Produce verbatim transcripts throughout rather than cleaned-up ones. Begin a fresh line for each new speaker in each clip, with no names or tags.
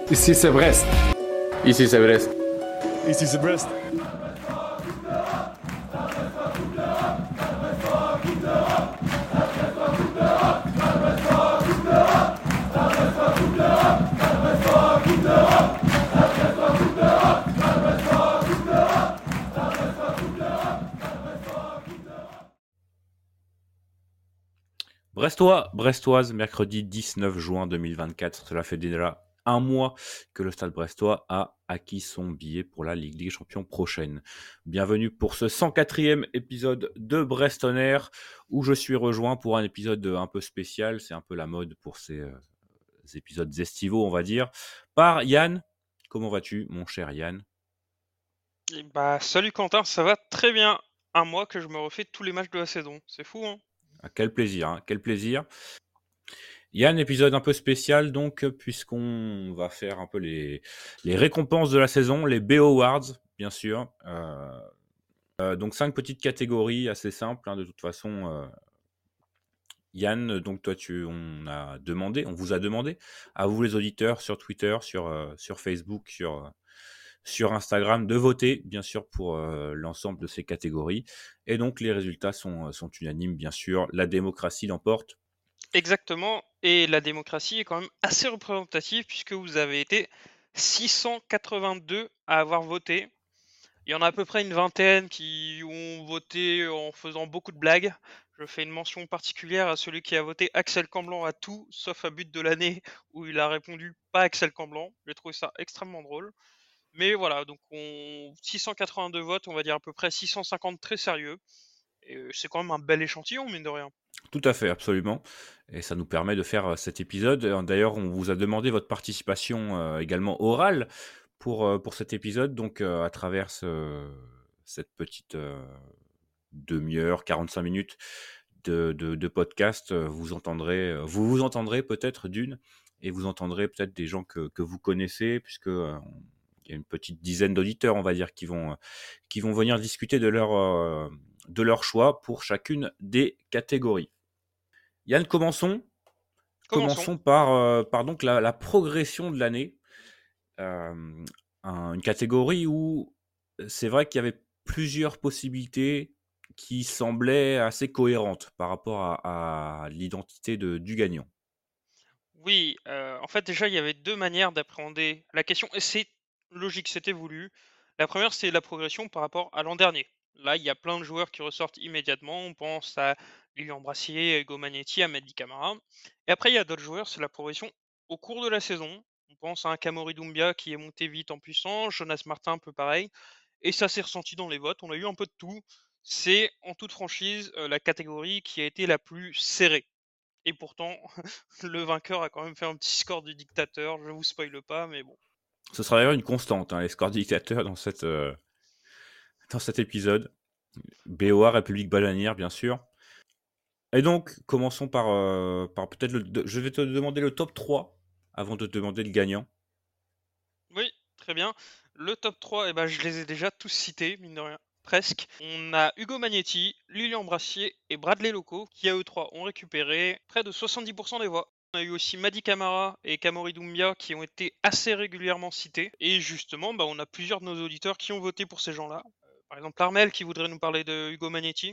Ici c'est Brest.
Ici c'est Brest.
Ici c'est Brest.
Brestois, Brestoise, mercredi dix-neuf juin deux mille vingt-quatre. Cela fait déjà un mois que le Stade Brestois a acquis son billet pour la Ligue des Champions prochaine. Bienvenue pour ce cent quatrième épisode de Brest On Air, où je suis rejoint pour un épisode un peu spécial. C'est un peu la mode pour ces, euh, ces épisodes estivaux, on va dire, par Yann. Comment vas-tu, mon cher Yann ?
Et bah, salut Quentin, ça va très bien. Un mois que je me refais tous les matchs de la saison. C'est fou, hein?
Ah, quel plaisir, hein, quel plaisir. Il y a un épisode un peu spécial, donc, puisqu'on va faire un peu les, les récompenses de la saison, les B O Awards, bien sûr. Euh, euh, donc, cinq petites catégories assez simples, hein, de toute façon. Euh, Yann, donc toi, tu, on a demandé, on vous a demandé, à vous les auditeurs, sur Twitter, sur, euh, sur Facebook, sur, euh, sur Instagram, de voter, bien sûr, pour euh, l'ensemble de ces catégories. Et donc, les résultats sont, sont unanimes, bien sûr. La démocratie l'emporte.
Exactement, et la démocratie est quand même assez représentative puisque vous avez été six cent quatre-vingt-deux à avoir voté. Il y en a à peu près une vingtaine qui ont voté en faisant beaucoup de blagues. Je fais une mention particulière à celui qui a voté Axel Camblin à tout, sauf à but de l'année où il a répondu pas Axel Camblin. J'ai trouvé ça extrêmement drôle. Mais voilà, donc on... six cent quatre-vingt-deux votes, on va dire à peu près six cent cinquante très sérieux. Et c'est quand même un bel échantillon, mine de rien.
Tout à fait, absolument. Et ça nous permet de faire euh, cet épisode. D'ailleurs, on vous a demandé votre participation euh, également orale pour, euh, pour cet épisode. Donc, euh, à travers ce, cette petite euh, demi-heure, quarante-cinq minutes de, de, de podcast, vous entendrez, vous vous entendrez peut-être d'une, et vous entendrez peut-être des gens que, que vous connaissez, puisque euh, il y a une petite dizaine d'auditeurs, on va dire, qui vont, qui vont venir discuter de leur, euh, de leur choix pour chacune des catégories. Yann, commençons.
Commençons.
Commençons par, euh, par donc la, la progression de l'année. Euh, un- une catégorie où c'est vrai qu'il y avait plusieurs possibilités qui semblaient assez cohérentes par rapport à, à l'identité de, du gagnant.
Oui, euh, en fait déjà il y avait deux manières d'appréhender la question, et c'est logique, c'était voulu. La première c'est la progression par rapport à l'an dernier. Là il y a plein de joueurs qui ressortent immédiatement, on pense à Lilian Brassier, Hugo Magnetti, à Mehdi Camara. Et après il y a d'autres joueurs, c'est la progression au cours de la saison. On pense à un Kamori Doumbia qui est monté vite en puissance, Jonas Martin un peu pareil, et ça s'est ressenti dans les votes, on a eu un peu de tout. C'est en toute franchise euh, la catégorie qui a été la plus serrée. Et pourtant, le vainqueur a quand même fait un petit score du dictateur, je vous spoile pas, mais bon.
Ce sera d'ailleurs une constante, hein, les scores dictateurs dans, cette, euh, dans cet épisode. B O A, République bananière, bien sûr. Et donc, commençons par, euh, par peut-être le... Je vais te demander le top trois avant de te demander le gagnant.
Oui, très bien. Le top trois, eh ben, je les ai déjà tous cités, mine de rien, presque. On a Hugo Magnetti, Lilian Brassier et Bradley Loco, qui à eux trois ont récupéré près de soixante-dix pour cent des voix. On a eu aussi Mehdi Camara et Kamori Doumbia qui ont été assez régulièrement cités. Et justement, bah, on a plusieurs de nos auditeurs qui ont voté pour ces gens-là. Euh, par exemple, Armel qui voudrait nous parler de Hugo Magnetti.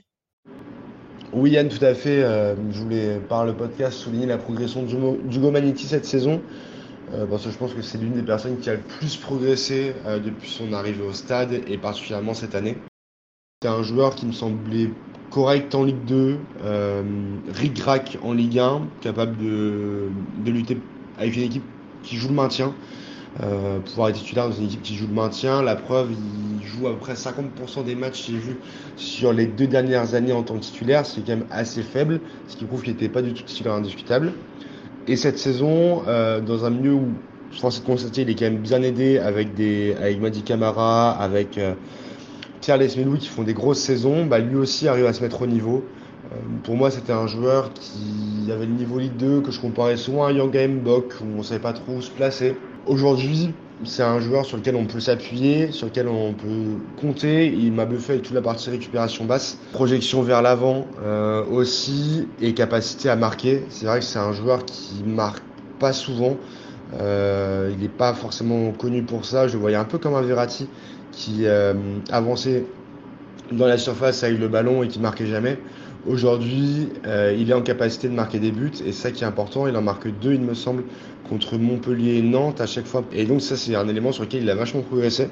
Oui Yann, tout à fait. Euh, je voulais par le podcast souligner la progression d'Hugo d'Hugo Magnetti cette saison. Euh, parce que je pense que c'est l'une des personnes qui a le plus progressé euh, depuis son arrivée au stade et particulièrement cette année. C'est un joueur qui me semblait correct en Ligue deux, euh, ric-rac en Ligue un, capable de, de lutter avec une équipe qui joue le maintien. Euh, pouvoir être titulaire dans une équipe qui joue le maintien. La preuve, il joue à peu près cinquante pour cent des matchs, j'ai vu, sur les deux dernières années en tant que titulaire, ce qui est quand même assez faible, ce qui prouve qu'il n'était pas du tout titulaire indiscutable. Et cette saison, euh, dans un milieu où, je pense que constater, il est quand même bien aidé avec des, avec Mehdi Camara, avec euh, Pierre Lesmelou qui font des grosses saisons, bah, lui aussi arrive à se mettre au niveau. Euh, pour moi, c'était un joueur qui avait le niveau Ligue deux, que je comparais souvent à Yanga Mbok, où on ne savait pas trop où se placer. Aujourd'hui, c'est un joueur sur lequel on peut s'appuyer, sur lequel on peut compter. Il m'a bluffé avec toute la partie récupération basse, projection vers l'avant euh, aussi, et capacité à marquer. C'est vrai que c'est un joueur qui marque pas souvent, Euh, il n'est pas forcément connu pour ça. Je le voyais un peu comme un Verratti qui euh, avançait dans la surface avec le ballon et qui marquait jamais. Aujourd'hui, euh, il est en capacité de marquer des buts et c'est ça qui est important. Il en marque deux, il me semble, contre Montpellier et Nantes à chaque fois. Et donc ça, c'est un élément sur lequel il a vachement progressé.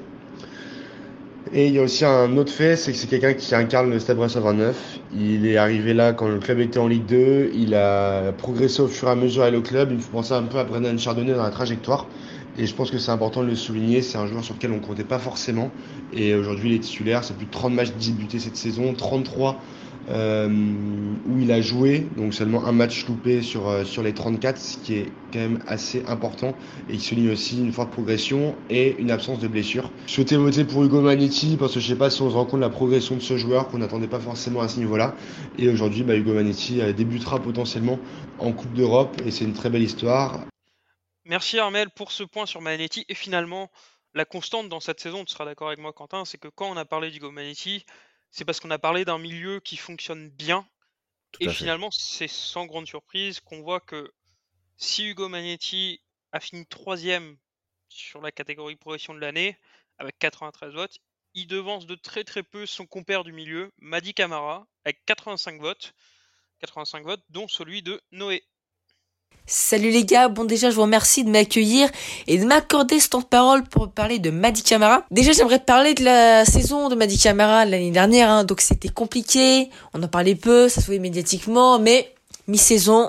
Et il y a aussi un autre fait, c'est que c'est quelqu'un qui incarne le Stade Brest vingt-neuf. Il est arrivé là quand le club était en Ligue deux. Il a progressé au fur et à mesure avec le club. Il me faut penser un peu à Brennan Chardonnay dans la trajectoire. Et je pense que c'est important de le souligner. C'est un joueur sur lequel on ne comptait pas forcément. Et aujourd'hui, il est titulaire. C'est plus de trente matchs débutés cette saison, trente-trois euh, où il a joué. Donc seulement un match loupé sur, euh, sur les trente-quatre, ce qui est quand même assez important. Et qui souligne aussi une forte progression et une absence de blessure. Je souhaitais voter pour Ugo Manetti parce que je sais pas si on se rend compte de la progression de ce joueur qu'on n'attendait pas forcément à ce niveau-là. Et aujourd'hui, bah, Ugo Manetti euh, débutera potentiellement en Coupe d'Europe et c'est une très belle histoire.
Merci Armel pour ce point sur Manetti. Et finalement, la constante dans cette saison, tu seras d'accord avec moi Quentin, c'est que quand on a parlé d'Hugo Manetti, c'est parce qu'on a parlé d'un milieu qui fonctionne bien.
Tout
Et
à fait.
finalement, c'est sans grande surprise qu'on voit que si Hugo Manetti a fini troisième sur la catégorie progression de l'année, avec quatre-vingt-treize votes, il devance de très très peu son compère du milieu, Mady Camara, avec quatre-vingt-cinq votes, quatre-vingt-cinq votes, dont celui de Noé.
Salut les gars, bon déjà je vous remercie de m'accueillir et de m'accorder ce temps de parole pour parler de Mady Camara. Déjà j'aimerais parler de la saison de Mady Camara l'année dernière, hein. Donc c'était compliqué, on en parlait peu, ça se voyait médiatiquement, mais mi-saison,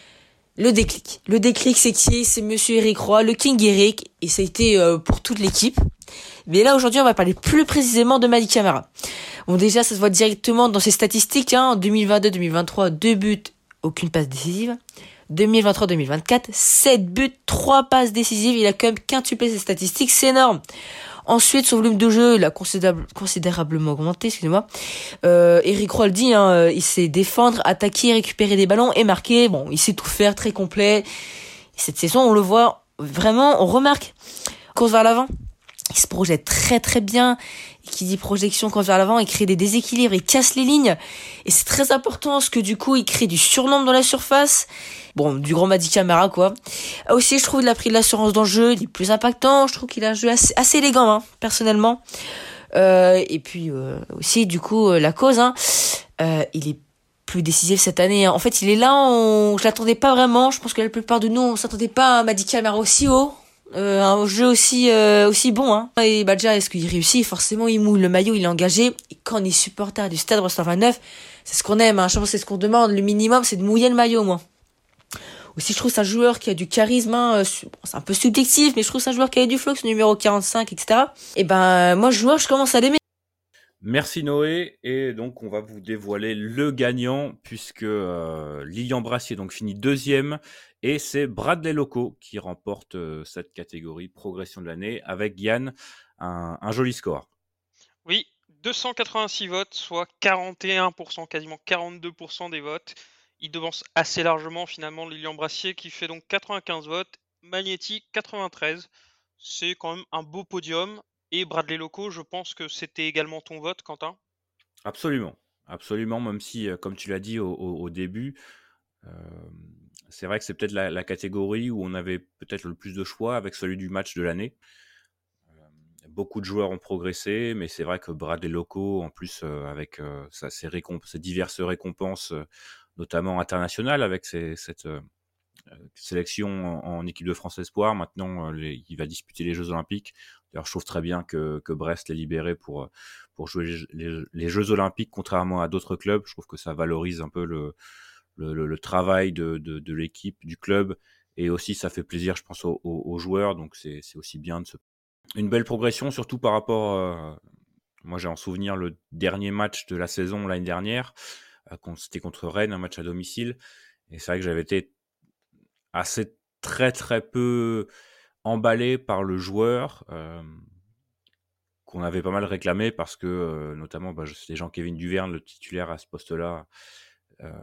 le déclic. Le déclic c'est qui? C'est Monsieur Eric Roy, le King Eric, et ça a été euh, pour toute l'équipe. Mais là aujourd'hui on va parler plus précisément de Mady Camara. Bon déjà ça se voit directement dans ses statistiques, hein. En deux mille vingt-deux deux mille vingt-trois, deux buts, aucune passe décisive. deux mille vingt-trois deux mille vingt-quatre, sept buts, trois passes décisives, il a quand même quintuplé ses statistiques, c'est énorme. Ensuite, son volume de jeu, il a considérable, considérablement augmenté, excusez-moi. Euh, Eric Roy le dit, hein, il sait défendre, attaquer, récupérer des ballons et marquer. Bon, il sait tout faire, très complet. Cette saison, on le voit vraiment, on remarque. Course vers l'avant, il se projette très très bien. Et qui dit projection, course vers l'avant, il crée des déséquilibres, il casse les lignes. Et c'est très important parce que du coup, il crée du surnombre dans la surface. Bon, du grand Mady Camara, quoi. Aussi, je trouve qu'il a pris de l'assurance dans le jeu, il est plus impactant. Je trouve qu'il a un jeu assez, assez élégant, hein, personnellement. Euh, et puis, euh, aussi, du coup, euh, la cause, hein, euh, il est plus décisif cette année, hein. En fait, il est là, on, je l'attendais pas vraiment. Je pense que la plupart de nous, on s'attendait pas à Mady Camara aussi haut. Euh, un jeu aussi euh, aussi bon, hein. Et bah déjà, est-ce qu'il réussit? Forcément, il moule le maillot, il est engagé. Et quand on est supporter du Stade Brest vingt-neuf, c'est ce qu'on aime, hein. Je pense que c'est ce qu'on demande. Le minimum, c'est de mouiller le maillot, moi. Aussi, je trouve que c'est un joueur qui a du charisme, hein. C'est un peu subjectif, mais je trouve que c'est un joueur qui a du flow, ce numéro quarante-cinq, et cetera. Et ben, moi, ce joueur, je commence à l'aimer.
Merci Noé, et donc on va vous dévoiler le gagnant puisque euh, Lilian Brassier donc finit deuxième et c'est Bradley Loco qui remporte euh, cette catégorie progression de l'année avec Yann, un, un joli score.
Oui, deux cent quatre-vingt-six votes, soit quarante et un pour cent, quasiment quarante-deux pour cent des votes. Il devance assez largement finalement Lilian Brassier qui fait donc quatre-vingt-quinze votes, Manetti quatre-vingt-treize. C'est quand même un beau podium. Et Bradley Loco, je pense que c'était également ton vote, Quentin.
Absolument, absolument, même si, euh, comme tu l'as dit au, au, au début, euh, c'est vrai que c'est peut-être la, la catégorie où on avait peut-être le plus de choix avec celui du match de l'année. Euh, beaucoup de joueurs ont progressé, mais c'est vrai que Bradley Loco, en plus euh, avec euh, sa, ses, récomp- ses diverses récompenses, euh, notamment internationales, avec ses, cette euh, sélection en, en équipe de France Espoir, maintenant euh, les, il va disputer les Jeux Olympiques. D'ailleurs, je trouve très bien que, que Brest l'ait libéré pour, pour jouer les, les, les Jeux Olympiques, contrairement à d'autres clubs. Je trouve que ça valorise un peu le, le, le, le travail de, de, de l'équipe, du club, et aussi ça fait plaisir, je pense, aux, aux, aux joueurs. Donc c'est, c'est aussi bien de se... Une belle progression, surtout par rapport... Euh, moi, j'ai en souvenir le dernier match de la saison l'année dernière, euh, c'était contre Rennes, un match à domicile. Et c'est vrai que j'avais été assez très très peu emballé par le joueur, euh, qu'on avait pas mal réclamé parce que euh, notamment bah, c'est Jean-Kévin Duverne, le titulaire à ce poste-là, euh,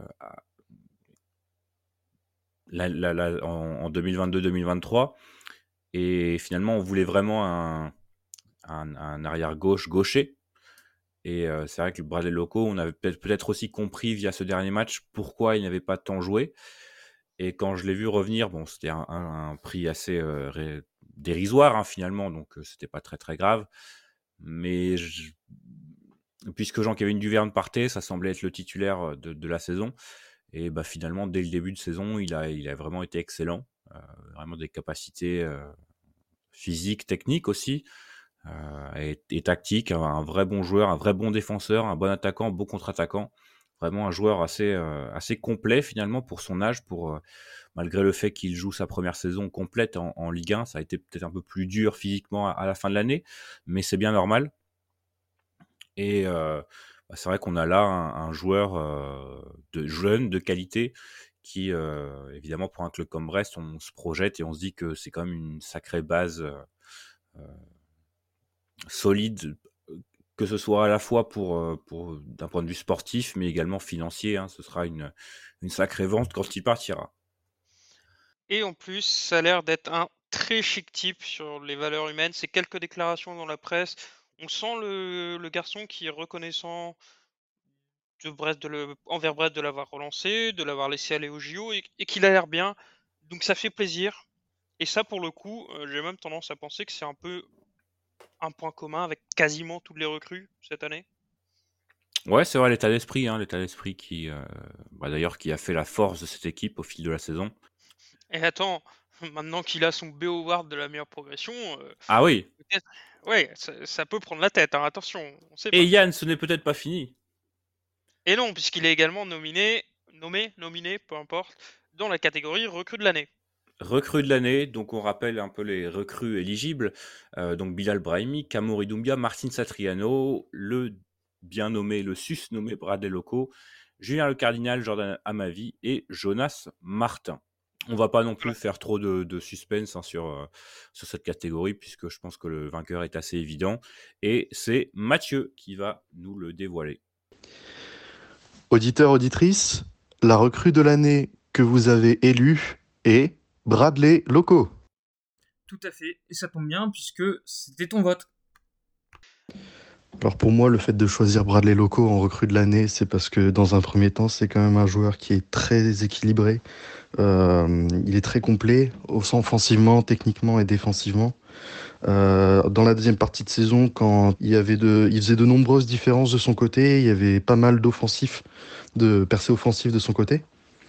la, la, la, en, en deux mille vingt-deux deux mille vingt-trois, et finalement on voulait vraiment un, un, un arrière gauche gaucher. Et euh, c'est vrai que le Bradley Loco, on avait peut-être, peut-être aussi compris via ce dernier match pourquoi il n'avait pas tant joué. Et quand je l'ai vu revenir, bon, c'était un, un, un prix assez euh, ré... dérisoire hein, finalement, donc euh, c'était pas très très grave. Mais je... puisque Jean-Kévin Duverne partait, ça semblait être le titulaire de, de la saison. Et bah, finalement, dès le début de saison, il a, il a vraiment été excellent. Euh, vraiment des capacités euh, physiques, techniques aussi, euh, et, et tactiques. Un, un vrai bon joueur, un vrai bon défenseur, un bon attaquant, un bon contre-attaquant. Vraiment un joueur assez, euh, assez complet finalement pour son âge, pour, euh, malgré le fait qu'il joue sa première saison complète en, en Ligue un. Ça a été peut-être un peu plus dur physiquement à, à la fin de l'année, mais c'est bien normal. Et euh, bah, c'est vrai qu'on a là un, un joueur euh, de jeune, de qualité, qui, euh, évidemment, pour un club comme Brest, on se projette et on se dit que c'est quand même une sacrée base euh, euh, solide, que ce soit à la fois pour, pour d'un point de vue sportif, mais également financier. Hein, ce sera une, une sacrée vente quand il partira.
Et en plus, ça a l'air d'être un très chic type sur les valeurs humaines. C'est quelques déclarations dans la presse. On sent le, le garçon qui est reconnaissant de Brest de le, envers Brest de l'avoir relancé, de l'avoir laissé aller au J O et, et qu'il a l'air bien. Donc ça fait plaisir. Et ça, pour le coup, euh, j'ai même tendance à penser que c'est un peu un point commun avec quasiment toutes les recrues cette année.
Ouais, c'est vrai, l'état d'esprit, hein, l'état d'esprit qui, euh, bah, d'ailleurs, qui a fait la force de cette équipe au fil de la saison.
Et attends, maintenant qu'il a son B O Award de la meilleure progression, euh,
Ah oui.
peut-être, ouais, ça, ça peut prendre la tête. Hein, attention, on sait pas.
Et Yann, ce n'est peut-être pas fini.
Et non, puisqu'il est également nominé, nommé, nominé, peu importe, dans la catégorie recrue de l'année.
Recrue de l'année, donc on rappelle un peu les recrues éligibles. Euh, donc Bilal Brahimi, Kamori Doumbia, Martin Satriano, le bien nommé, le sus-nommé Bradley Loco, Julien Le Cardinal, Jordan Amavi et Jonas Martin. On va pas non plus faire trop de, de suspense hein, sur, euh, sur cette catégorie, puisque je pense que le vainqueur est assez évident. Et c'est Mathieu qui va nous le dévoiler.
Auditeurs, auditrices, la recrue de l'année que vous avez élue est Bradley Loco.
Tout à fait, et ça tombe bien puisque c'était ton vote.
Alors pour moi, le fait de choisir Bradley Loco en recrue de l'année, c'est parce que dans un premier temps, c'est quand même un joueur qui est très équilibré. Euh, il est très complet, offensivement, techniquement et défensivement. Euh, dans la deuxième partie de saison, quand il y avait de, il faisait de nombreuses différences de son côté, il y avait pas mal d'offensifs, de percées offensives de son côté.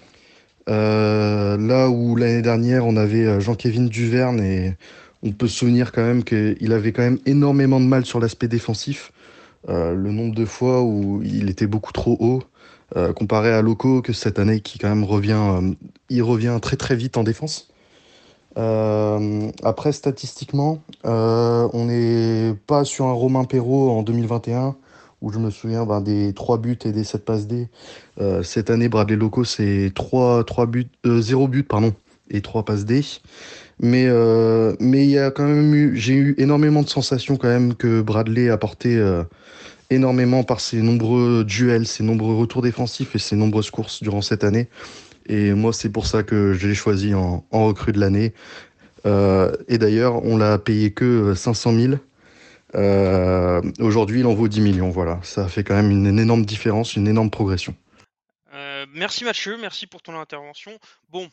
Euh, là où l'année dernière, on avait Jean-Kévin Duverne et on peut se souvenir quand même qu'il avait quand même énormément de mal sur l'aspect défensif. Euh, le nombre de fois où il était beaucoup trop haut, euh, comparé à Loco, que cette année qui quand même revient, euh, il revient très très vite en défense. Euh, après, statistiquement, euh, on n'est pas sur un Romain Perrault en deux mille vingt et un, où je me souviens ben, des trois buts et des sept passes D. Euh, cette année, Bradley Loco, c'est trois, trois buts, euh, zéro but pardon, et trois passes D. Mais euh, mais il y a quand même eu, j'ai eu énormément de sensations quand même que Bradley a apporté euh, énormément par ses nombreux duels, ses nombreux retours défensifs et ses nombreuses courses durant cette année. Et moi, c'est pour ça que je l'ai choisi en, en recrue de l'année. Euh, et d'ailleurs, on l'a payé que cinq cent mille. Euh, aujourd'hui, il en vaut dix millions. Voilà, ça fait quand même une, une énorme différence, une énorme progression.
Euh, merci Mathieu, merci pour ton intervention. Bon,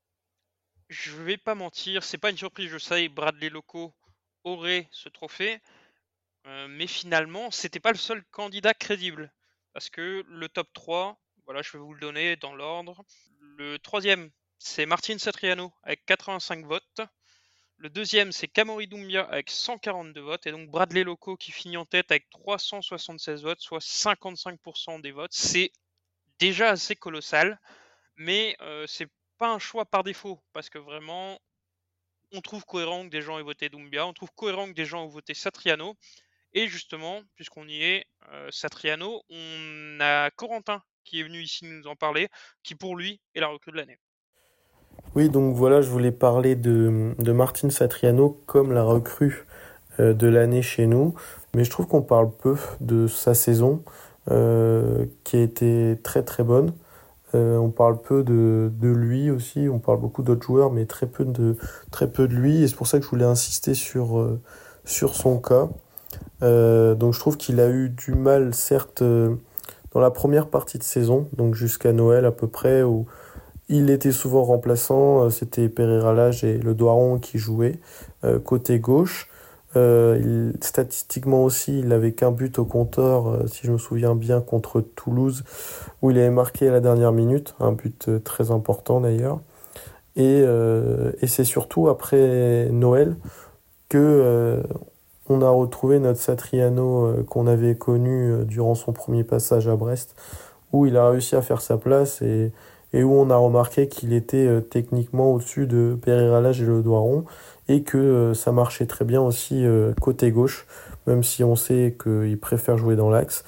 je vais pas mentir, c'est pas une surprise, je sais, Bradley Loco aurait ce trophée, euh, mais finalement, c'était pas le seul candidat crédible. Parce que le top trois, voilà, je vais vous le donner dans l'ordre. Le troisième, c'est Martin Satriano avec quatre-vingt-cinq votes. Le deuxième, c'est Kamori Doumbia avec cent quarante-deux votes. Et donc Bradley Loco qui finit en tête avec trois cent soixante-seize votes, soit cinquante-cinq pour cent des votes. C'est déjà assez colossal, mais euh, c'est pas un choix par défaut, parce que vraiment, on trouve cohérent que des gens aient voté Doumbia, on trouve cohérent que des gens aient voté Satriano, et justement, puisqu'on y est, euh, Satriano, on a Corentin qui est venu ici nous en parler, qui pour lui est la recrue de l'année.
Oui, donc voilà, je voulais parler de, de Martin Satriano comme la recrue euh, de l'année chez nous, mais je trouve qu'on parle peu de sa saison, euh, qui a été très très bonne. Euh, on parle peu de, de lui aussi, on parle beaucoup d'autres joueurs, mais très peu de, très peu de lui, et c'est pour ça que je voulais insister sur, euh, sur son cas. Euh, donc je trouve qu'il a eu du mal, certes, euh, dans la première partie de saison, donc jusqu'à Noël à peu près, où il était souvent remplaçant, euh, c'était Pereira Lage et Le Doiron qui jouaient euh, côté gauche. Euh, il, statistiquement aussi, il n'avait qu'un but au compteur, euh, si je me souviens bien, contre Toulouse, où il avait marqué à la dernière minute, un but euh, très important d'ailleurs. Et, euh, et c'est surtout après Noël que euh, on a retrouvé notre Satriano euh, qu'on avait connu euh, durant son premier passage à Brest, où il a réussi à faire sa place et, et où on a remarqué qu'il était euh, techniquement au-dessus de Pereira Lage et Le Doiron, et que euh, ça marchait très bien aussi euh, côté gauche, même si on sait qu'il préfère jouer dans l'axe.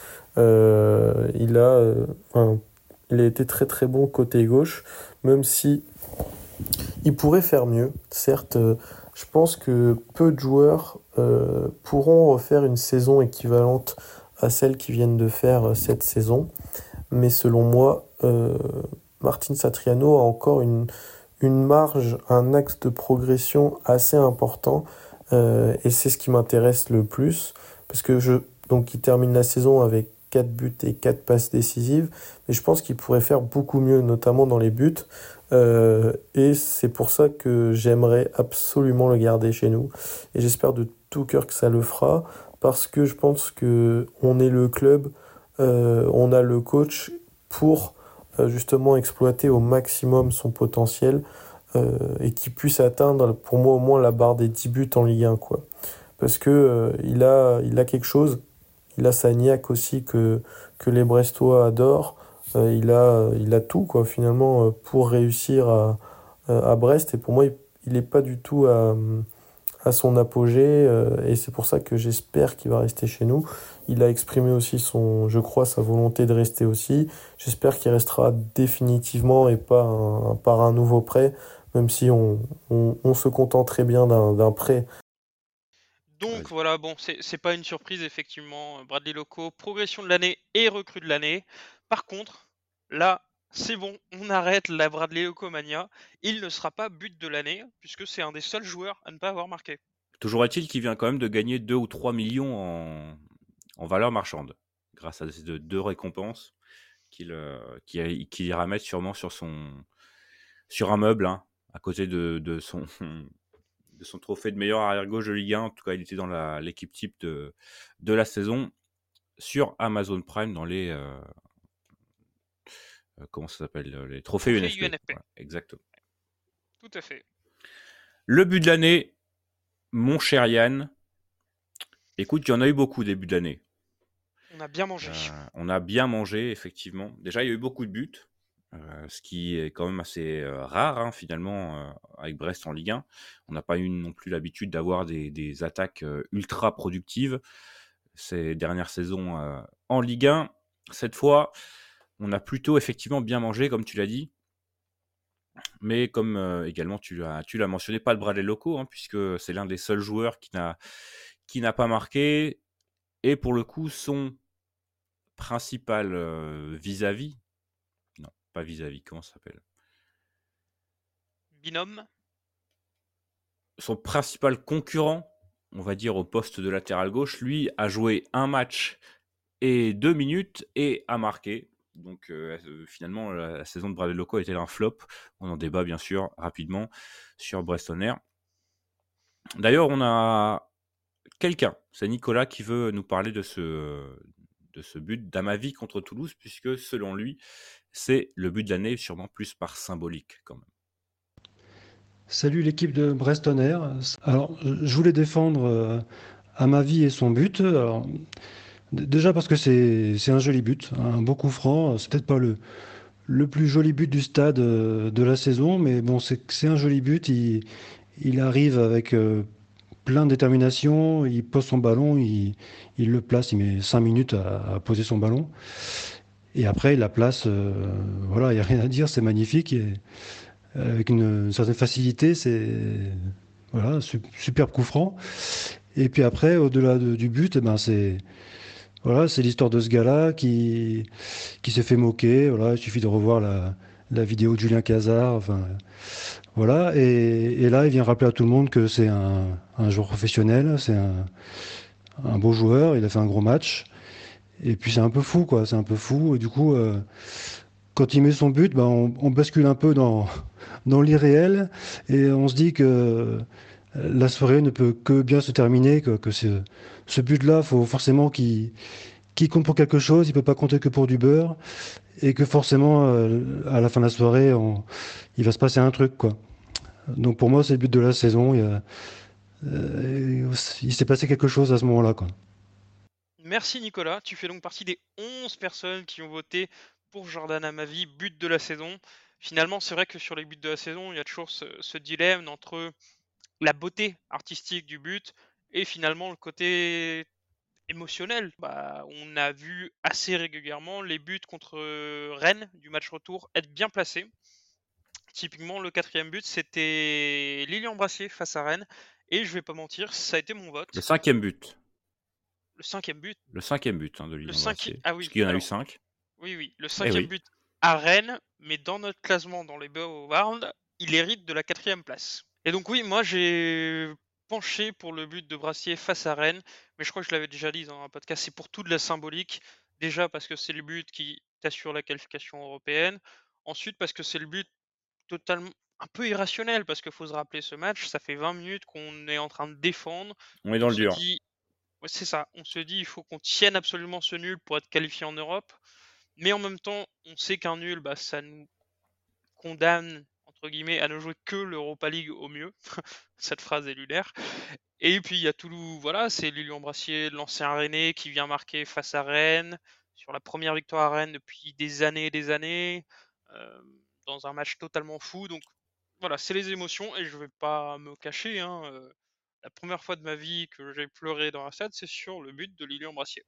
Euh, il a, euh, enfin, il a été très très bon côté gauche, même si il pourrait faire mieux. Certes, euh, je pense que peu de joueurs euh, pourront refaire une saison équivalente à celle qu'ils viennent de faire euh, cette saison. Mais selon moi, euh, Martin Satriano a encore une, une marge, un axe de progression assez important. Euh, et c'est ce qui m'intéresse le plus. Parce que je, donc, il termine la saison avec quatre buts et quatre passes décisives. Mais je pense qu'il pourrait faire beaucoup mieux, notamment dans les buts. Euh, et c'est pour ça que j'aimerais absolument le garder chez nous. Et j'espère de tout cœur que ça le fera. Parce que je pense que on est le club, euh, on a le coach pour euh, justement exploiter au maximum son potentiel euh, et qu'il puisse atteindre, pour moi au moins, la barre des dix buts en Ligue un, quoi. Parce que euh, il a, il a quelque chose, il a sa niaque aussi que, que les Brestois adorent. Euh, il a, il a tout, quoi, finalement, euh, pour réussir à, à Brest. Et pour moi, il n'est pas du tout à, à son apogée. Euh, et c'est pour ça que j'espère qu'il va rester chez nous. Il a exprimé aussi, son, je crois, sa volonté de rester aussi. J'espère qu'il restera définitivement et pas un, par un nouveau prêt, même si on, on, on se contente très bien d'un, d'un prêt.
Donc
Vas-y.
voilà, bon, c'est c'est pas une surprise, effectivement. Bradley Loco, progression de l'année et recrue de l'année. Par contre, là, c'est bon, on arrête la Bradley Loco mania. Il ne sera pas but de l'année, puisque c'est un des seuls joueurs à ne pas avoir marqué.
Toujours est-il qu'il vient quand même de gagner deux ou trois millions en, en valeur marchande, grâce à ces deux, deux récompenses qu'il euh, qu'il qu'il ira mettre sûrement sur, son, sur un meuble, hein, à côté de, de, son, de son trophée de meilleur arrière-gauche de Ligue un. En tout cas, il était dans la- l'équipe type de, de la saison sur Amazon Prime dans les... euh, euh, comment ça s'appelle euh, Les trophées
Trophée
U N F P.
U N F P.
Ouais, exactement.
Tout à fait.
Le but de l'année, mon cher Yann. Écoute, il y en a eu beaucoup des buts de l'année.
On a bien mangé.
Euh, on a bien mangé, effectivement. Déjà, il y a eu beaucoup de buts, euh, ce qui est quand même assez euh, rare, hein, finalement, euh, avec Brest en Ligue un. On n'a pas eu non plus l'habitude d'avoir des, des attaques euh, ultra productives ces dernières saisons euh, en Ligue un. Cette fois, on a plutôt effectivement bien mangé, comme tu l'as dit. Mais comme euh, également tu l'as, tu l'as mentionné, pas le Bradley Loco, hein, puisque c'est l'un des seuls joueurs qui n'a, qui n'a pas marqué. Et pour le coup, son principal euh, vis-à-vis, non, pas vis-à-vis, comment ça s'appelle
Binôme.
Son principal concurrent, on va dire au poste de latéral gauche, lui a joué un match et deux minutes et a marqué. Donc euh, finalement, la, la saison de Bradley Loco a été un flop. On en débat bien sûr rapidement sur Brest On Air. D'ailleurs, on a quelqu'un, c'est Nicolas, qui veut nous parler de ce, de ce but d'Amavi contre Toulouse, puisque selon lui, c'est le but de l'année, sûrement plus par symbolique quand même.
Salut l'équipe de Brest On Air. Alors, je voulais défendre euh, Amavi et son but. Alors, d- déjà parce que c'est c'est un joli but, un beau coup franc. C'est peut-être pas le, le plus joli but du stade euh, de la saison, mais bon, c'est c'est un joli but. Il, il arrive avec euh, plein de détermination. Il pose son ballon, il, il le place. Il met cinq minutes à, à poser son ballon. Et après, il la place. euh, voilà, il n'y a rien à dire, c'est magnifique. Et, euh, avec une, une certaine facilité, c'est voilà, su- superbe coup franc. Et puis après, au-delà de- du but, eh ben c'est voilà, c'est l'histoire de ce gars-là qui, qui s'est fait moquer. Voilà, il suffit de revoir la, la vidéo de Julien Cazard. Enfin, voilà. Et, et là, il vient rappeler à tout le monde que c'est un, un joueur professionnel, c'est un, un beau joueur. Il a fait un gros match. Et puis c'est un peu fou, quoi. C'est un peu fou. Et du coup, euh, quand il met son but, ben, on, on bascule un peu dans, dans l'irréel et on se dit que la soirée ne peut que bien se terminer, que, que ce, ce but-là, faut forcément qu'il qu'il compte pour quelque chose, il peut pas compter que pour du beurre et que forcément, euh, à la fin de la soirée, on- il va se passer un truc, quoi. Donc pour moi, c'est le but de la saison. Il, y a- euh, il s'est passé quelque chose à ce moment-là, quoi.
Merci Nicolas, tu fais donc partie des onze personnes qui ont voté pour Jordan Amavi, but de la saison. Finalement, c'est vrai que sur les buts de la saison, il y a toujours ce, ce dilemme entre la beauté artistique du but et finalement le côté émotionnel. Bah, on a vu assez régulièrement les buts contre euh, Rennes du match retour être bien placés. Typiquement, le quatrième but, c'était Lilian Brassier face à Rennes. Et je vais pas mentir, ça a été mon vote.
Le cinquième but.
Le cinquième but.
Le cinquième but hein, de
Le
Lilian
cinquième.
Brassier.
Ah
Parce
oui.
qu'il y en a eu
alors,
cinq.
Oui, oui. Le
Eh
cinquième
oui.
but à Rennes, mais dans notre classement dans les Awards, il hérite de la quatrième place. Et donc oui, moi j'ai penché pour le but de Brassier face à Rennes, mais je crois que je l'avais déjà dit dans un podcast, c'est pour tout de la symbolique. Déjà parce que c'est le but qui t'assure la qualification européenne. Ensuite parce que c'est le but totalement un peu irrationnel, parce qu'il faut se rappeler ce match, ça fait vingt minutes qu'on est en train de défendre.
On est dans
On
le
se
dur.
dit, ouais, c'est ça, on se dit il faut qu'on tienne absolument ce nul pour être qualifié en Europe. Mais en même temps, on sait qu'un nul, bah, ça nous condamne, entre guillemets, à ne jouer que l'Europa League au mieux. Cette phrase est lunaire. Et puis il y a Toulouse, voilà, c'est Lilian Brassier, l'ancien Rennais, qui vient marquer face à Rennes, sur la première victoire à Rennes depuis des années et des années, euh, dans un match totalement fou. Donc voilà, c'est les émotions, et je vais pas me cacher, hein, euh, la première fois de ma vie que j'ai pleuré dans un stade, c'est sur le but de Lilian Brassier.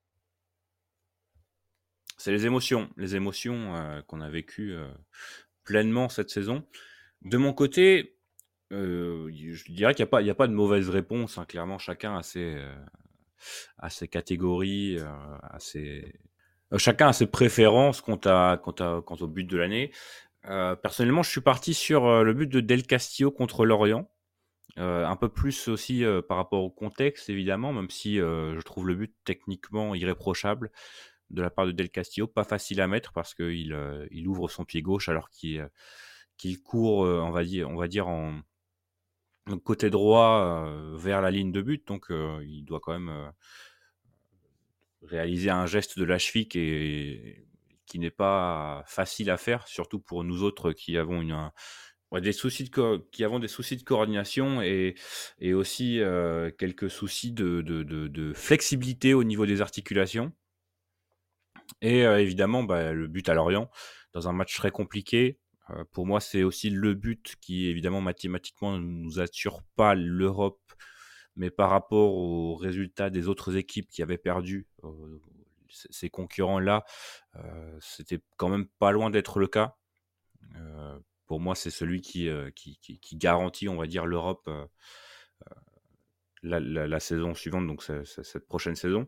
C'est les émotions, les émotions euh, qu'on a vécues euh, pleinement cette saison. De mon côté, euh, je dirais qu'il n'y a, pas- il y a pas de mauvaise réponse. Hein. Clairement, chacun a ses, euh, a ses catégories, euh, a ses... euh, chacun a ses préférences quant, à, quant, à, quant au but de l'année. Euh, personnellement, je suis parti sur euh, le but de Del Castillo contre Lorient. Euh, un peu plus aussi euh, par rapport au contexte, évidemment, même si euh, je trouve le but techniquement irréprochable de la part de Del Castillo, pas facile à mettre parce qu'il euh, il ouvre son pied gauche alors qu'il euh, qu'il court, euh, on va dire, on va dire en côté droit euh, vers la ligne de but, donc euh, il doit quand même euh, réaliser un geste de la cheville qui, est, qui n'est pas facile à faire, surtout pour nous autres qui avons une, un, ouais, des soucis de co- qui avons des soucis de coordination et, et aussi euh, quelques soucis de, de, de, de flexibilité au niveau des articulations. Et euh, évidemment, bah, le but à Lorient, dans un match très compliqué, euh, pour moi, c'est aussi le but qui, évidemment, mathématiquement, ne nous assure pas l'Europe, mais par rapport aux résultats des autres équipes qui avaient perdu, euh, c- ces concurrents-là, euh, c'était quand même pas loin d'être le cas. Euh, pour moi, c'est celui qui, euh, qui, qui, qui garantit, on va dire, l'Europe euh, la, la, la saison suivante, donc c'est- c'est cette prochaine saison.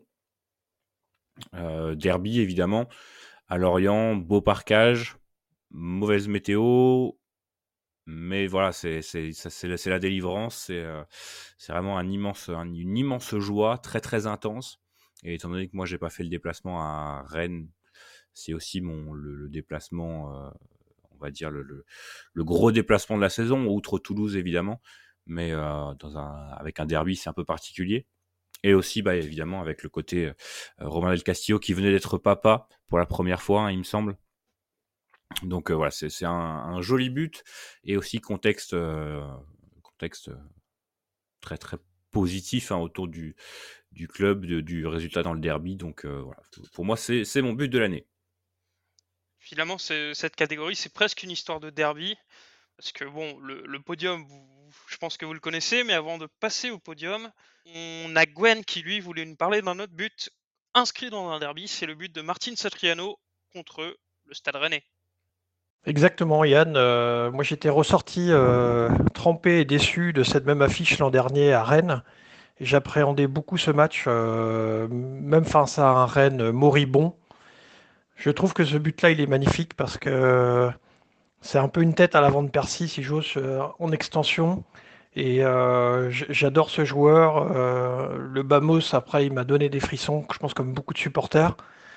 Euh, derby, évidemment, à Lorient, beau parquage, mauvaise météo, mais voilà, c'est c'est ça, c'est la, c'est la délivrance, c'est euh, c'est vraiment un immense, un- une immense joie, très très intense. Et étant donné que moi j'ai pas fait le déplacement à Rennes, c'est aussi mon le, le déplacement, euh, on va dire le, le, le gros déplacement de la saison, outre Toulouse évidemment, mais euh, dans un avec un derby c'est un peu particulier. Et aussi, bah, évidemment, avec le côté euh, Romain Del Castillo qui venait d'être papa pour la première fois, hein, il me semble. Donc euh, voilà, c'est c'est un, un joli but et aussi contexte, euh, contexte euh, très très positif hein, autour du, du club, de- du résultat dans le derby. Donc euh, voilà, pour moi, c'est c'est mon but de l'année.
Finalement, c'est- cette catégorie, c'est presque une histoire de derby. Parce que bon, le, le podium, vous- je pense que vous le connaissez, mais avant de passer au podium, on a Gwen qui lui voulait nous parler d'un autre but inscrit dans un derby, c'est le but de Martin Satriano contre le Stade Rennais.
Exactement, Yann. Euh, moi, j'étais ressorti euh, trempé et déçu de cette même affiche l'an dernier à Rennes. Et j'appréhendais beaucoup ce match, euh, même face à un Rennes moribond. Je trouve que ce but-là, il est magnifique parce que c'est un peu une tête à l'avant de Percy, si j'ose, euh, en extension. Et euh, j- j'adore ce joueur. Euh, le Bamos, après, il m'a donné des frissons, je pense comme beaucoup de supporters.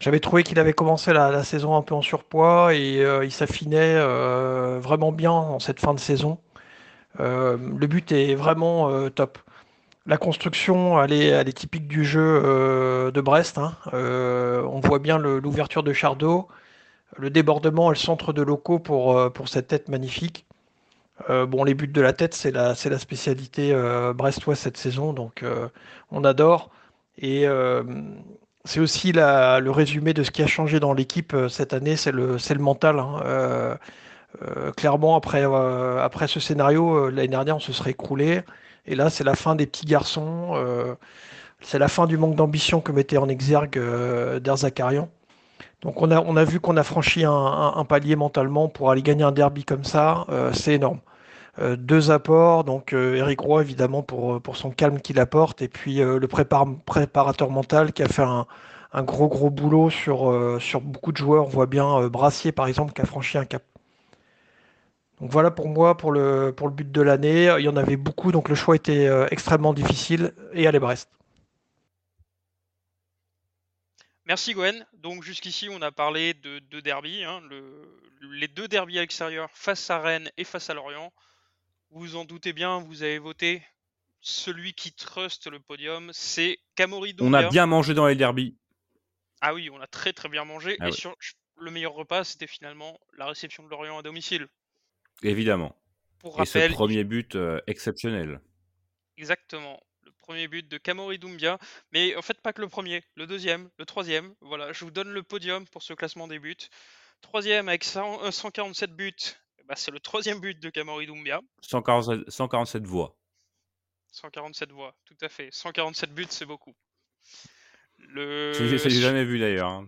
J'avais trouvé qu'il avait commencé la, la saison un peu en surpoids et euh, il s'affinait euh, vraiment bien en cette fin de saison. Euh, le but est vraiment euh, top. La construction, elle est, elle est typique du jeu euh, de Brest, hein. Euh, on voit bien le- l'ouverture de Chardot, le débordement et le centre de locaux pour, euh, pour cette tête magnifique. Euh, bon, les buts de la tête, c'est la, c'est la spécialité euh, brestoise cette saison, donc euh, on adore. Et euh, c'est aussi la- le résumé de ce qui a changé dans l'équipe euh, cette année, c'est le, c'est le mental, hein. Euh, euh, clairement, après, euh, après ce scénario, euh, l'année dernière, on se serait écroulé. Et là, c'est la fin des petits garçons. Euh, c'est la fin du manque d'ambition que mettait en exergue euh, Der Zakarian. Donc on a, on a vu qu'on a franchi un, un- un palier mentalement pour aller gagner un derby comme ça. Euh, c'est énorme. Euh, deux apports, donc euh, Eric Roy évidemment pour, pour son calme qu'il apporte, et puis euh, le prépar- préparateur mental qui a fait un, un gros gros boulot sur, euh, sur beaucoup de joueurs. On voit bien euh, Brassier par exemple qui a franchi un cap. Donc voilà pour moi pour le, pour le but de l'année. Il y en avait beaucoup, donc le choix était euh, extrêmement difficile, et allez Brest.
Merci Gwen. Donc jusqu'ici, on a parlé de deux derbies, hein, le- les deux derbies à l'extérieur face à Rennes et face à Lorient. Vous vous en doutez bien, vous avez voté. Celui qui truste le podium, c'est Kamori
On a
Doumbia.
bien mangé dans les derbies.
Ah oui, on a très très bien mangé.
Ah
et
oui.
sur le meilleur repas, c'était finalement la réception de Lorient à domicile.
Évidemment.
Pour
Et ce
rappel, il-
premier but euh, exceptionnel.
exactement. Le premier but de Kamori Doumbia. Mais en fait, pas que le premier. Le deuxième, le troisième. Voilà, je vous donne le podium pour ce classement des buts. Troisième avec cent, euh, cent quarante-sept buts. Eh ben, c'est le troisième but de Kamori Doumbia.
cent quarante-sept, cent quarante-sept voix.
cent quarante-sept voix, tout à fait. cent quarante-sept buts, c'est beaucoup. Le...
Je ne l'ai jamais vu d'ailleurs. hein.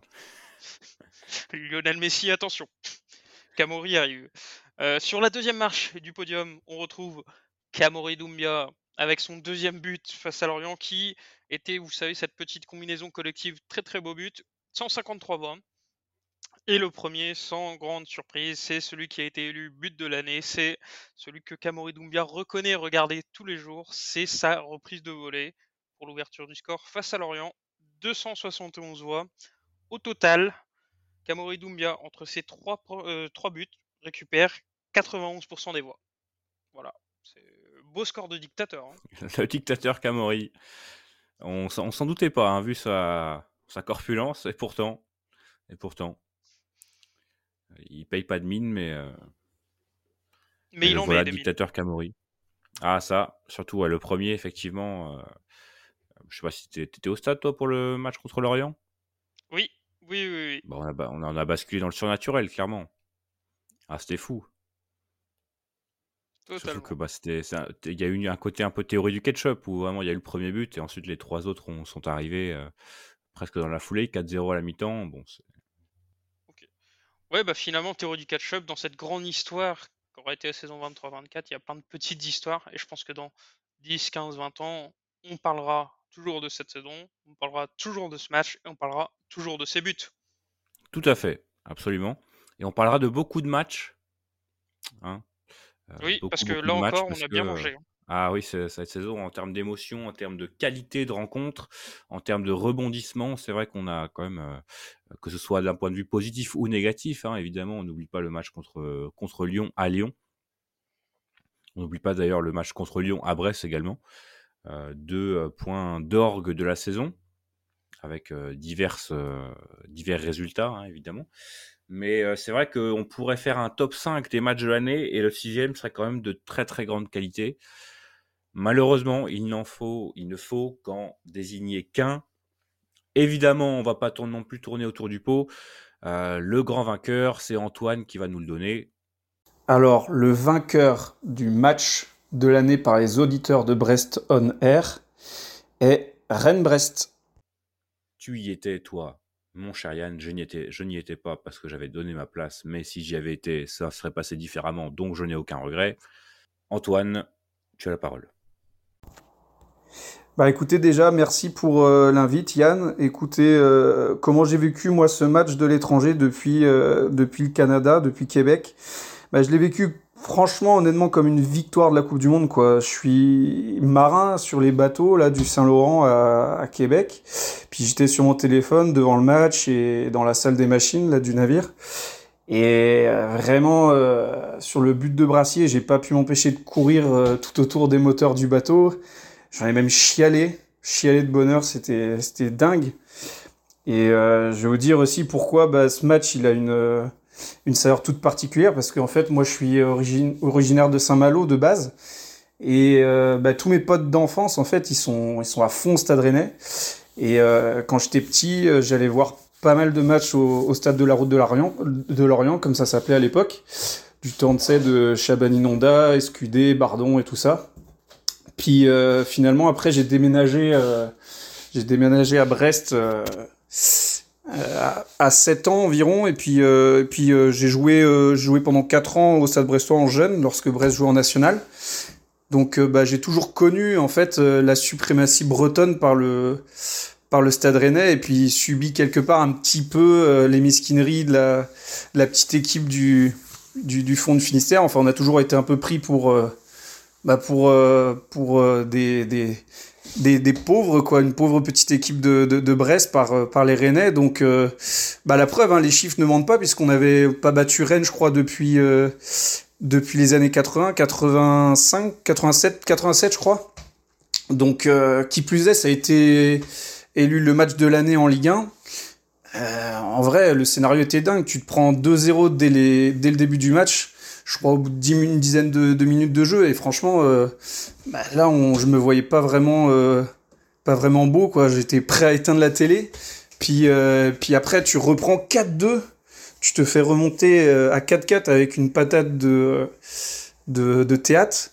Lionel Messi, attention. Kamori arrive. Euh, sur la deuxième marche du podium, on retrouve Kamori Doumbia avec son deuxième but face à Lorient qui était, vous savez, cette petite combinaison collective, très très beau but, cent cinquante-trois voix. Et le premier, sans grande surprise, c'est celui qui a été élu but de l'année, c'est celui que Kamori Doumbia reconnaît regarder tous les jours, c'est sa reprise de volée pour l'ouverture du score face à Lorient, deux cent soixante et onze voix. Au total, Kamori Doumbia, entre ses trois, euh, trois buts, récupère quatre-vingt-onze pour cent des voix. Voilà, c'est beau score de dictateur. hein.
Le dictateur Kamori. On, s'en- on s'en doutait pas, hein, vu sa, sa corpulence, et pourtant, et pourtant, il paye pas de mine, mais, euh,
Mais il
le
en
voilà,
met des mines.
dictateur Kamori. Ah ça, surtout ouais, le premier, effectivement. Euh, je sais pas si t'étais t'étais au stade toi pour le match contre Lorient.
Oui, oui, oui, oui.
Bon, on, a, ba- on en a basculé dans le surnaturel, clairement. Ah, c'était fou. Surtout
Totalement.
que bah, c'était, c'est un- il y a eu un côté un peu théorie du ketchup où vraiment il y a eu le premier but et ensuite les trois autres ont- sont arrivés euh, presque dans la foulée, quatre zéro à la mi-temps. Bon, c'est-
Ouais, bah finalement, théorie du catch-up, dans cette grande histoire qu'aurait été la saison vingt-trois vingt-quatre, il y a plein de petites histoires, et je pense que dans dix, quinze, vingt ans, on parlera toujours de cette saison, on parlera toujours de ce match, et on parlera toujours de ces buts.
tout à fait, absolument. Et on parlera de beaucoup de matchs. hein. Euh,
Oui,
beaucoup,
parce que
beaucoup
là
de matchs
encore, on
parce
a
que,
bien
euh,
mangé. hein.
Ah oui, c'est- cette saison, en termes d'émotion, en termes de qualité de rencontre, en termes de rebondissement, c'est vrai qu'on a quand même, euh, que ce soit d'un point de vue positif ou négatif, hein, évidemment, on n'oublie pas le match contre, contre Lyon à Lyon. On n'oublie pas d'ailleurs le match contre Lyon à Brest également. Euh, deux euh, points d'orgue de la saison, avec euh, diverses, euh, divers résultats, hein, évidemment. Mais euh, c'est vrai qu'on pourrait faire un top cinq des matchs de l'année et le sixième serait quand même de très très grande qualité. Malheureusement, il n'en faut, il ne faut qu'en désigner qu'un. Évidemment, on ne va pas tourner, non plus tourner autour du pot. Euh, le grand vainqueur, c'est Antoine qui va nous le donner.
Alors, le vainqueur du match de l'année par les auditeurs de Brest On Air est Rennes-Brest.
Tu y étais, toi, mon cher Yann. Je n'y étais, je n'y étais pas parce que j'avais donné ma place, mais si j'y avais été, ça serait passé différemment, donc je n'ai aucun regret. Antoine, tu as la parole.
Bah écoutez, déjà, merci pour euh, l'invite, Yann. Écoutez, euh, comment j'ai vécu, moi, ce match de l'étranger depuis, euh, depuis le Canada, depuis Québec. Bah, je l'ai vécu franchement, honnêtement, comme une victoire de la Coupe du Monde, quoi. Je suis marin sur les bateaux, là, du Saint-Laurent à, à Québec. Puis j'étais sur mon téléphone devant le match et dans la salle des machines, là, du navire. Et euh, vraiment, euh, sur le but de Brassier, j'ai pas pu m'empêcher de courir euh, tout autour des moteurs du bateau. J'en ai même chialé, chialé de bonheur, c'était, c'était dingue. Et euh, je vais vous dire aussi pourquoi bah, ce match, il a une... Euh, une saveur toute particulière parce qu'en fait moi je suis origine, originaire de Saint-Malo de base et euh, bah, tous mes potes d'enfance en fait ils sont, ils sont à fond au Stade Rennais et euh, quand j'étais petit euh, j'allais voir pas mal de matchs au, au stade de la Route de Lorient, de Lorient comme ça s'appelait à l'époque, du temps de, tu sais, de Chabanine-Honda, Escudé, Bardon et tout ça. Puis euh, finalement après j'ai déménagé euh, j'ai déménagé à Brest euh, Euh, à sept ans environ et puis euh, et puis euh, j'ai joué euh, j'ai joué pendant quatre ans au Stade Brestois en jeune lorsque Brest jouait en national. Donc euh, bah j'ai toujours connu en fait euh, la suprématie bretonne par le par le Stade Rennais et puis subi quelque part un petit peu euh, les mesquineries de la de la petite équipe du du du fond de Finistère. Enfin on a toujours été un peu pris pour euh, bah pour euh, pour euh, des des Des, des pauvres, quoi, une pauvre petite équipe de, de, de Brest par, par les Rennais. Donc, euh, bah, la preuve, hein, les chiffres ne mentent pas, puisqu'on n'avait pas battu Rennes, je crois, depuis, euh, depuis les années quatre-vingts, quatre-vingt-cinq, quatre-vingt-sept, quatre-vingt-sept, je crois. Donc, euh, qui plus est, ça a été élu le match de l'année en Ligue un. Euh, en vrai, le scénario était dingue. Tu te prends deux zéro dès, les, dès le début du match. Je crois au bout de dix, une dizaine de, de minutes de jeu et franchement euh, bah là on, je me voyais pas vraiment euh, pas vraiment beau quoi, j'étais prêt à éteindre la télé puis euh, puis après tu reprends quatre deux, tu te fais remonter euh, à quatre quatre avec une patate de de, de théâtre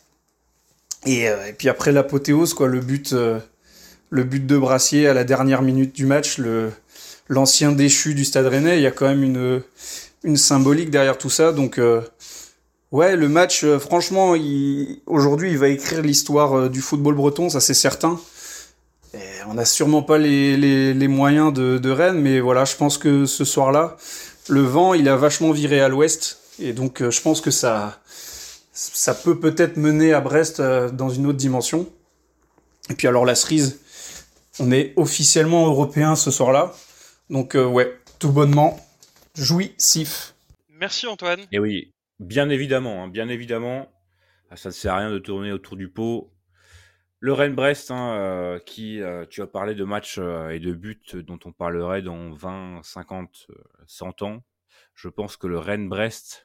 et, euh, et puis après l'apothéose quoi, le but euh, le but de Brassier à la dernière minute du match, le l'ancien déchu du Stade Rennais, il y a quand même une une symbolique derrière tout ça donc euh, ouais, le match, euh, franchement, il... aujourd'hui, il va écrire l'histoire euh, du football breton, ça c'est certain. Et on n'a sûrement pas les, les, les moyens de, de Rennes, mais voilà, je pense que ce soir-là, le vent, il a vachement viré à l'ouest, et donc euh, je pense que ça, ça peut peut-être mener à Brest euh, dans une autre dimension. Et puis alors la cerise, on est officiellement européen ce soir-là, donc euh, ouais, tout bonnement, jouissif.
Merci Antoine.
Et oui. Bien évidemment, hein, bien évidemment, ça ne sert à rien de tourner autour du pot. Le Rennes-Brest, hein, euh, qui, euh, tu as parlé de matchs euh, et de buts dont on parlerait dans vingt, cinquante, cent ans. Je pense que le Rennes-Brest,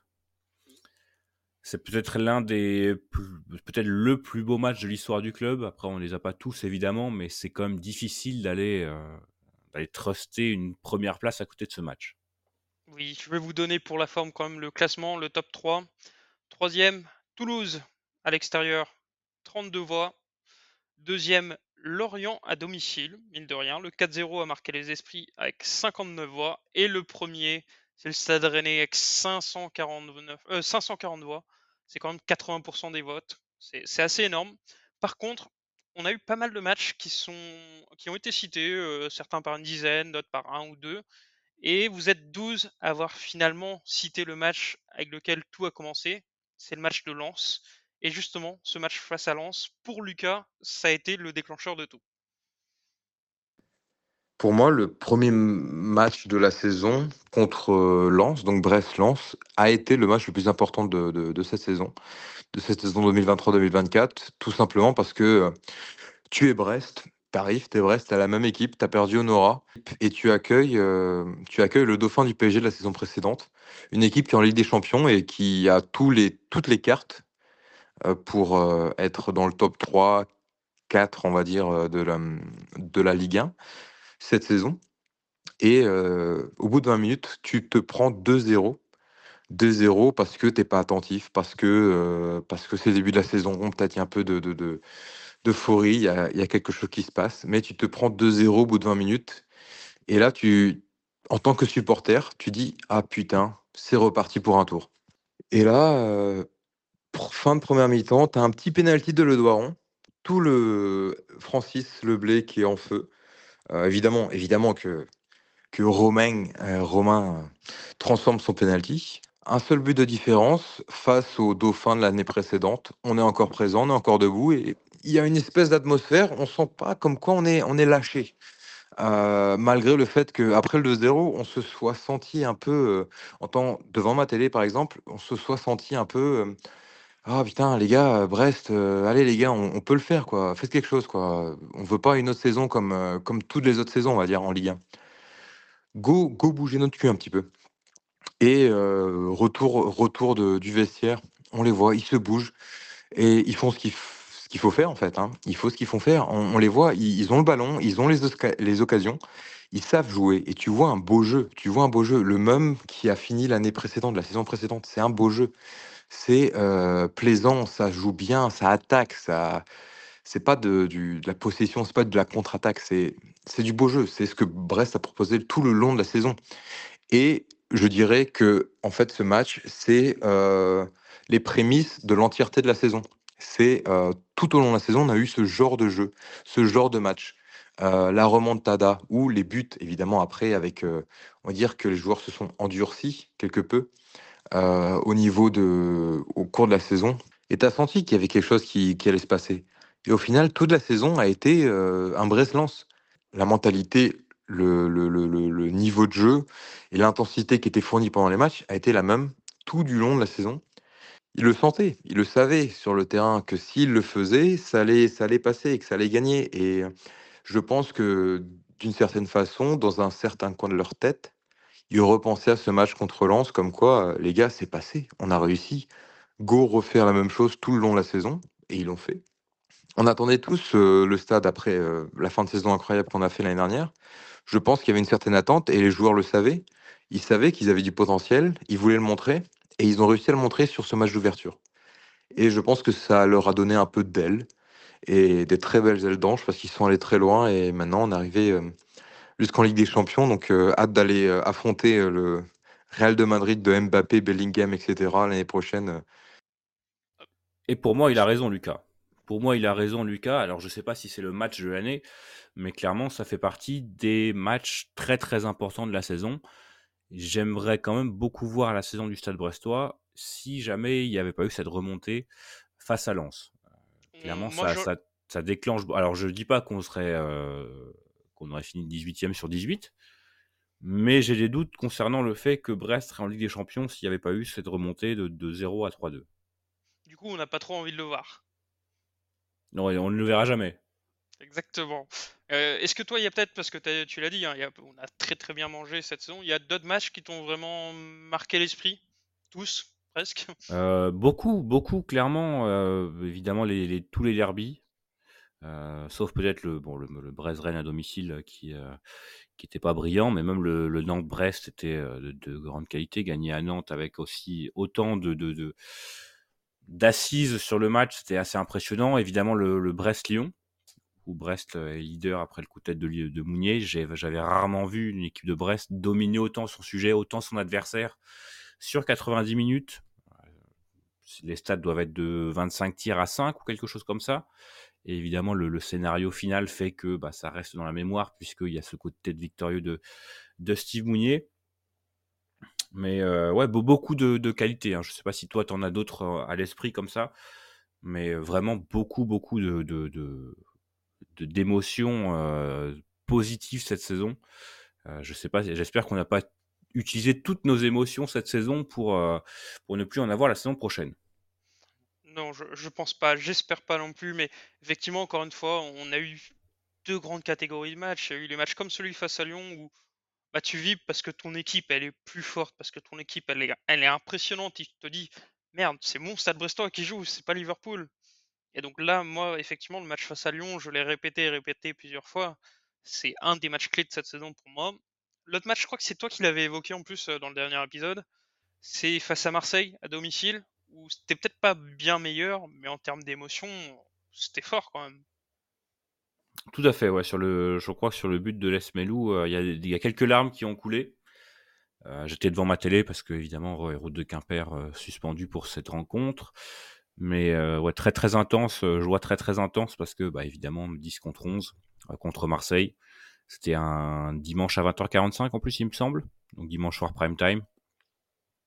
c'est peut-être l'un des, plus, peut-être le plus beau match de l'histoire du club. Après, on ne les a pas tous évidemment, mais c'est quand même difficile d'aller, euh, d'aller truster une première place à côté de ce match.
Oui, je vais vous donner pour la forme quand même le classement, le top trois. Troisième, Toulouse à l'extérieur, trente-deux voix. Deuxième, Lorient à domicile, mine de rien. Le quatre zéro a marqué les esprits avec cinquante-neuf voix. Et le premier, c'est le Stade Rennais avec cinq cent quarante-neuf, euh, cinq cent quarante voix. C'est quand même quatre-vingts pour cent des votes. C'est, c'est assez énorme. Par contre, on a eu pas mal de matchs qui, sont, qui ont été cités, euh, certains par une dizaine, d'autres par un ou deux. Et vous êtes douze à avoir finalement cité le match avec lequel tout a commencé. C'est le match de Lens. Et justement, ce match face à Lens, pour Lucas, ça a été le déclencheur de tout.
Pour moi, le premier match de la saison contre Lens, donc Brest-Lens, a été le match le plus important de, de, de cette saison, de cette saison deux mille vingt-trois deux mille vingt-quatre, tout simplement parce que tu es Brest, t'arrives, t'es Brest, t'as la même équipe, t'as perdu Honora, et tu accueilles, euh, tu accueilles le dauphin du P S G de la saison précédente, une équipe qui est en Ligue des Champions et qui a tous les, toutes les cartes euh, pour euh, être dans le top trois, quatre, on va dire, de la, de la Ligue un cette saison. Et euh, au bout de vingt minutes, tu te prends deux zéro. deux zéro parce que t'es pas attentif, parce que, euh, parce que c'est le début de la saison, peut-être il y a un peu de, de, de, d'euphorie, il y a, il y a quelque chose qui se passe, mais tu te prends deux zéro au bout de vingt minutes. Et là, tu, en tant que supporter, tu dis « Ah putain, c'est reparti pour un tour ». Et là, euh, pour fin de première mi-temps, tu as un petit pénalty de Le Doiron, tout le Francis Leblay qui est en feu. Euh, évidemment, évidemment que, que Romain, euh, Romain euh, transforme son penalty. Un seul but de différence face aux Dauphins de l'année précédente. On est encore présent, on est encore debout et il y a une espèce d'atmosphère, on sent pas comme quoi on est on est lâché. Heu, malgré le fait qu'après le deux zéro, on se soit senti un peu, heu, en temps devant ma télé par exemple, on se soit senti un peu, hem: «Ah putain les gars, heu, Brest, heu, allez les gars, on on peut le faire quoi, faites quelque chose quoi, on veut pas une autre saison comme, heu, comme toutes les autres saisons on va dire en Ligue un. Go go bouger notre cul un petit peu». Et heu, retour retour de du vestiaire, on les voit, ils se bougent et ils font ce qu'il f ce qu'il faut faire en fait, hein. Il faut ce qu'ils font faire. On on les voit, ils ils ont le ballon, ils ont les osca les occasions, ils savent jouer et tu vois un beau jeu, tu vois un beau jeu. Le même qui a fini l'année précédente, la saison précédente, c'est un beau jeu. C'est, heu, plaisant, ça joue bien, ça attaque, ça c'est pas de du de la possession, c'est pas de la contre-attaque, c'est c'est du beau jeu. C'est ce que Brest a proposé tout le long de la saison. Et je dirais que en fait, ce match, c'est, heu, les prémices de l'entièreté de la saison. C'est, heu, tout au long de la saison, on a eu ce genre de jeu, ce genre de match. Heu, la remontada ou les buts évidemment après avec, heu, on va dire que les joueurs se sont endurcis quelque peu, heu, au niveau de au cours de la saison et tu as senti qu'il y avait quelque chose qui qui allait se passer et au final, toute la saison a été, heu, un Brest-Lens. La mentalité, le le le le le niveau de jeu et l'intensité qui était fournie pendant les matchs a été la même tout du long de la saison. Ils le sentaient, ils le savaient sur le terrain que s'ils le faisaient, ça allait ça allait passer et que ça allait gagner et heu, je pense que d'une certaine façon, dans un certain coin de leur tête, ils repensaient à ce match contre Lens comme quoi, heu: «Les gars, c'est passé, on a réussi. Go refaire la même chose tout le long de la saison» et ils l'ont fait. On attendait tous, heu, le stade après, heu, la fin de saison incroyable qu'on a fait l'année dernière. Je pense qu'il y avait une certaine attente et les joueurs le savaient. Ils savaient qu'ils avaient du potentiel, ils voulaient le montrer et ils ont réussi à le montrer sur ce match d'ouverture et je pense que ça leur a donné un peu d'ailes et des très belles ailes d'ange parce qu'ils sont allés très loin et maintenant on est arrivé, hem, jusqu'en Ligue des Champions donc heu, hâte d'aller, heu, affronter, heu, le Real de Madrid de Mbappé, Bellingham et cetera l'année prochaine, heu.
Et pour moi, il a raison Lucas. Pour moi, il a raison Lucas. Alors je sais pas si c'est le match de l'année, mais clairement ça fait partie des matchs très, très importants de la saison. J'aimerais quand même beaucoup voir la saison du Stade Brestois si jamais il y avait pas eu cette remontée face à Lens. Heu, clairement
Mmh, moi
ça
je
ça ça déclenche alors je dis pas qu'on serait, heu, qu'on aurait fini dix-huitième sur dix-huit, mais j'ai des doutes concernant le fait que Brest serait en Ligue des Champions s'il y avait pas eu cette remontée de de zéro à trois deux.
Du coup, on n'a pas trop envie de le voir.
Non et on ne le verra jamais.
Exactement. Heu, est-ce que toi, il y a peut-être parce que tu tu l'as dit, hein, il y a on a très, très bien mangé cette saison. Il y a d'autres matchs qui t'ont vraiment marqué l'esprit? Tous? Presque?
Heu, beaucoup, beaucoup clairement, heu, évidemment les les tous les derbys, heu, sauf peut-être le bon le le Brest-Rennes à domicile qui, heu, qui était pas brillant, mais même le le Nantes-Brest était, heu, de de grande qualité. Gagné à Nantes avec aussi autant de de de d'assises sur le match, c'était assez impressionnant. Évidemment le le Brest-Lyon, où Brest est leader après le coup de tête de Li de Mounier. J'ai j'avais rarement vu une équipe de Brest dominer autant son sujet, autant son adversaire sur quatre-vingt-dix minutes. Les stats doivent être de vingt-cinq tirs à cinq ou quelque chose comme ça et évidemment le le scénario final fait que, bah, ça reste dans la mémoire puisqu'il y a ce coup de tête victorieux de de Steve Mounier. Mais heu, ouais, beau beaucoup de de qualité, hein. Je sais pas si toi tu en as d'autres, heu, à l'esprit comme ça, mais vraiment beaucoup, beaucoup de de de de d'émotions, heu, positives cette saison. Heu, je sais pas, j'espère qu'on n'a pas utilisé toutes nos émotions cette saison pour, heu, pour ne plus en avoir la saison prochaine.
Non, je je pense pas, j'espère pas non plus, mais effectivement, encore une fois, on a eu deux grandes catégories de matchs. Il y a eu les matchs comme celui face à Lyon où, bah, tu vibres parce que ton équipe, elle est plus forte, parce que ton équipe, elle est elle est impressionnante. Tu te dis: «Merde, c'est mon Stade Brestois qui joue, c'est pas Liverpool». Et donc là, moi, effectivement, le match face à Lyon, je l'ai répété et répété plusieurs fois, c'est un des matchs clés de cette saison pour moi. L'autre match, je crois que c'est toi qui l'avais évoqué en plus, heu, dans le dernier épisode, c'est face à Marseille, à domicile, où c'était peut-être pas bien meilleur, mais en termes d'émotion, c'était fort quand même.
Tout à fait, ouais, sur le je crois que sur le but de Lesmelou, heu, il y a il y a quelques larmes qui ont coulé. Heu, j'étais devant ma télé parce qu'évidemment, Ro Route de Quimper, heu, suspendu pour cette rencontre. Mais heu, ouais, très, très intense, heu, joie très, très intense parce que, bah, évidemment dix contre onze, heu, contre Marseille. C'était un dimanche à vingt heures quarante-cinq en plus, il me semble, donc dimanche soir prime time.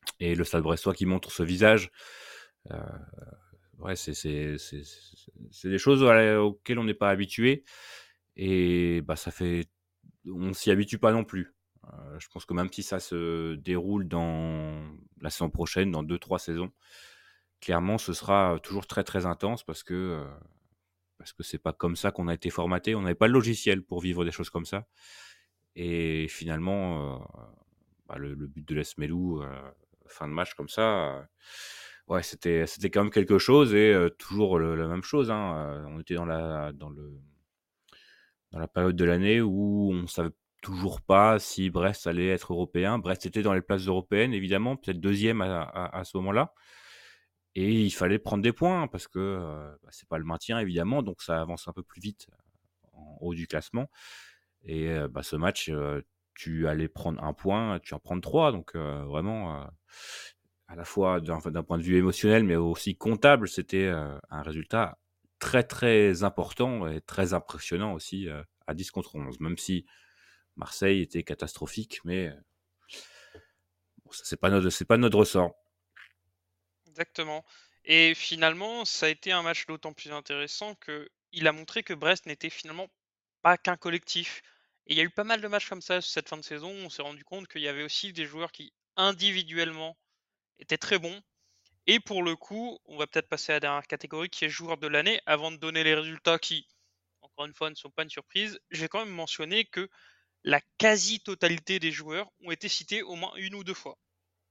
Et le Stade Brestois qui montre ce visage, euh, ouais, c'est, c'est, c'est, c'est, c'est des choses auxquelles on n'est pas habitué. Et bah, ça fait, on s'y habitue pas non plus. Euh, je pense que même si ça se déroule dans la saison prochaine, dans deux, trois saisons, clairement, ce sera toujours très, très intense parce que euh, parce que c'est pas comme ça qu'on a été formaté. On n'avait pas le logiciel pour vivre des choses comme ça. Et finalement, euh, bah, le, le but de l'E S Melou, euh, fin de match comme ça, euh, ouais, c'était c'était quand même quelque chose et euh, toujours le, la même chose. Hein. Euh, on était dans la dans le dans la période de l'année où on savait toujours pas si Brest allait être européen. Brest était dans les places européennes, évidemment, peut-être deuxième à, à, à ce moment-là. Et il fallait prendre des points parce que euh, bah, c'est pas le maintien, évidemment, donc ça avance un peu plus vite en haut du classement. Et euh, bah, ce match, euh, tu allais prendre un point, tu en prends trois. Donc euh, vraiment, euh, à la fois d'un, d'un point de vue émotionnel, mais aussi comptable, c'était euh, un résultat très très important et très impressionnant aussi euh, à dix contre onze, même si Marseille était catastrophique, mais bon, ça, c'est pas notre, c'est pas notre ressort.
Exactement. Et finalement, ça a été un match d'autant plus intéressant que il a montré que Brest n'était finalement pas qu'un collectif. Et il y a eu pas mal de matchs comme ça cette fin de saison. On s'est rendu compte qu'il y avait aussi des joueurs qui individuellement étaient très bons. Et pour le coup, on va peut-être passer à la dernière catégorie qui est joueur de l'année. Avant de donner les résultats qui, encore une fois, ne sont pas une surprise, je vais quand même mentionner que la quasi-totalité des joueurs ont été cités au moins une ou deux fois.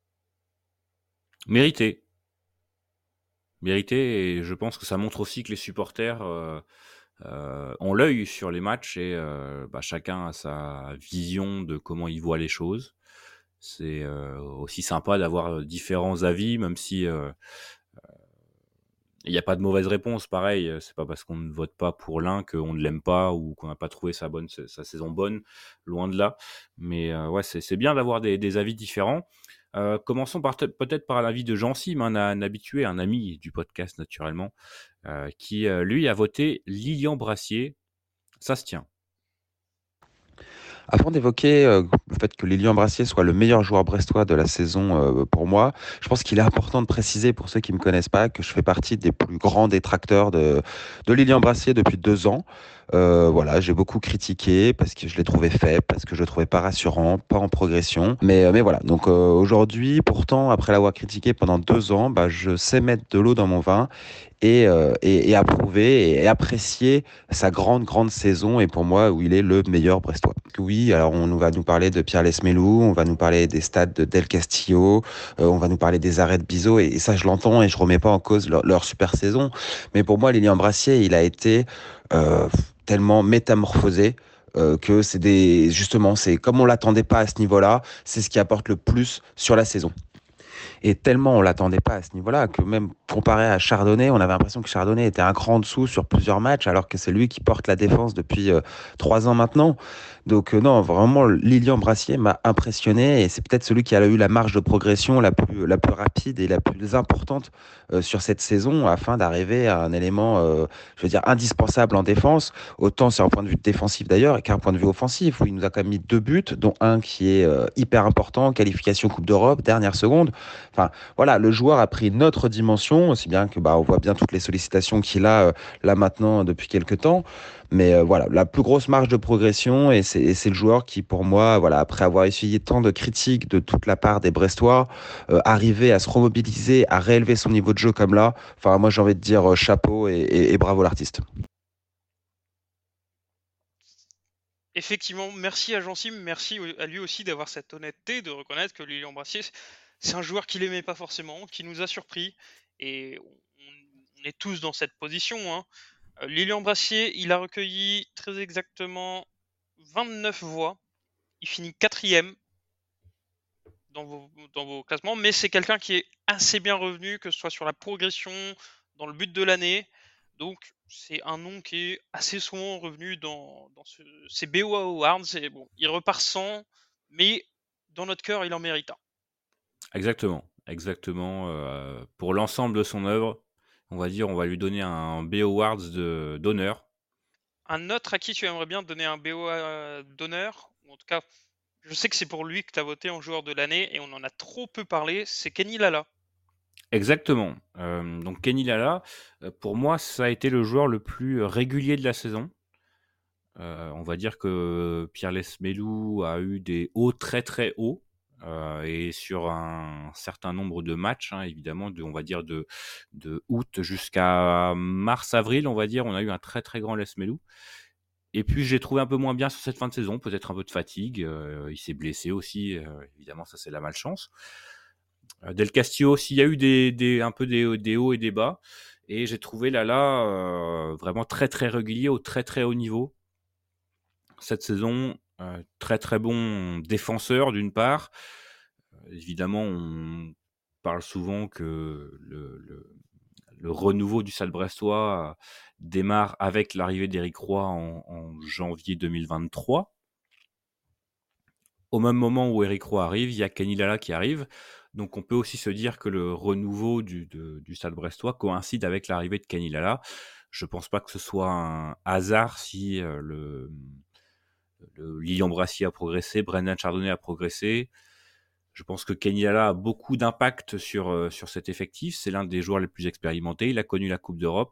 Mérité. Mérité, et je pense que ça montre aussi que les supporters euh, euh, ont l'œil sur les matchs et euh, bah, chacun a sa vision de comment il voit les choses. C'est euh, aussi sympa d'avoir différents avis, même si euh, il n'y a pas de mauvaise réponse. Pareil, c'est pas parce qu'on ne vote pas pour l'un qu'on ne l'aime pas ou qu'on n'a pas trouvé sa, bonne, sa saison bonne, loin de là. Mais euh, ouais, c'est, c'est bien d'avoir des, des avis différents. Euh, commençons par peut-être par l'avis de Jean-Sim, un, un habitué, un ami du podcast naturellement, euh, qui euh, lui a voté Lilian Brassier. Ça se tient.
Avant d'évoquer euh, le fait que Lilian Brassier soit le meilleur joueur brestois de la saison euh, pour moi, je pense qu'il est important de préciser pour ceux qui ne me connaissent pas que je fais partie des plus grands détracteurs de, de Lilian Brassier depuis deux ans. Euh, voilà, j'ai beaucoup critiqué parce que je l'ai trouvé faible, parce que je le trouvais pas rassurant, pas en progression. Mais, mais voilà, donc euh, aujourd'hui, pourtant, après l'avoir critiqué pendant deux ans, bah, je sais mettre de l'eau dans mon vin et, euh, et, et approuver et apprécier sa grande, grande saison et pour moi où il est le meilleur brestois. Oui, alors on va nous parler de Pierre Lesmelou, on va nous parler des stades de Del Castillo, euh, on va nous parler des arrêts de Bizot et, et ça je l'entends et je remets pas en cause leur, leur super saison. Mais pour moi, Lilian Brassier, il a été euh, tellement métamorphosé euh, que c'est des justement c'est comme on l'attendait pas à ce niveau-là, c'est ce qui apporte le plus sur la saison. Et tellement on l'attendait pas à ce niveau-là que même comparé à Chardonnay, on avait l'impression que Chardonnay était un cran en dessous sur plusieurs matchs, alors que c'est lui qui porte la défense depuis euh, trois ans maintenant. Donc euh, non, vraiment, Lilian Brassier m'a impressionné et c'est peut-être celui qui a eu la marge de progression la plus, la plus rapide et la plus importante euh, sur cette saison afin d'arriver à un élément, euh, je veux dire, indispensable en défense, autant sur un point de vue défensif d'ailleurs qu'un point de vue offensif, où il nous a quand même mis deux buts, dont un qui est euh, hyper important, qualification Coupe d'Europe, dernière seconde. Enfin, voilà, le joueur a pris une autre dimension, aussi bien que bah, on voit bien toutes les sollicitations qu'il a euh, là maintenant depuis quelques temps. Mais euh, voilà, la plus grosse marge de progression, et c'est, et c'est le joueur qui, pour moi, voilà, après avoir essuyé tant de critiques de toute la part des Brestois, euh, arriver à se remobiliser, à réélever son niveau de jeu comme là. Enfin, moi, j'ai envie de dire euh, chapeau et, et, et bravo l'artiste.
Effectivement, merci à Jean-Sim, merci à lui aussi d'avoir cette honnêteté de reconnaître que Lilian Brassier, c'est un joueur qu'il aimait pas forcément, qui nous a surpris, et on, on est tous dans cette position. Hein. Euh, Lilian Brassier, il a recueilli très exactement vingt-neuf voix, il finit quatrième dans vos, dans vos classements, mais c'est quelqu'un qui est assez bien revenu, que ce soit sur la progression, dans le but de l'année, donc c'est un nom qui est assez souvent revenu dans, dans ce, ces B O A Awards, et bon, il repart sans, mais dans notre cœur, il en mérite un.
Exactement, exactement. Euh, pour l'ensemble de son œuvre, on va dire, on va lui donner un B O Awards de, d'honneur.
Un autre à qui tu aimerais bien donner un B O A d'honneur, ou en tout cas, Je sais que c'est pour lui que tu as voté en joueur de l'année et on en a trop peu parlé, c'est Kenny Lala.
Exactement. Euh, donc Kenny Lala, euh, pour moi, ça a été le joueur le plus régulier de la saison. Euh, on va dire que Pierre Lesmelou a eu des hauts très très hauts. Euh, et sur un certain nombre de matchs, hein, évidemment, de, on va dire de, de août jusqu'à mars-avril, on va dire, on a eu un très très grand Lesmelou. Et puis j'ai trouvé un peu moins bien sur cette fin de saison, peut-être un peu de fatigue. Euh, il s'est blessé aussi, euh, évidemment, ça c'est la malchance. Euh, Del Castillo aussi, il y a eu des, des, un peu des, des hauts et des bas. Et j'ai trouvé Lala euh, vraiment très très régulier, au très très haut niveau. Cette saison, euh, très très bon défenseur d'une part. Euh, évidemment, on parle souvent que le, le, le renouveau du Stade Brestois euh, démarre avec l'arrivée d'Éric Roy en, en janvier deux mille vingt-trois. Au même moment où Éric Roy arrive, il y a Kenny Lala qui arrive. Donc on peut aussi se dire que le renouveau du, de, du Stade Brestois coïncide avec l'arrivée de Kenny Lala. Je ne pense pas que ce soit un hasard si euh, le, le Lilian Brassier a progressé, Brendan Chardonnay a progressé. Je pense que Kenny Lala a beaucoup d'impact sur, euh, sur cet effectif. C'est l'un des joueurs les plus expérimentés. Il a connu la Coupe d'Europe.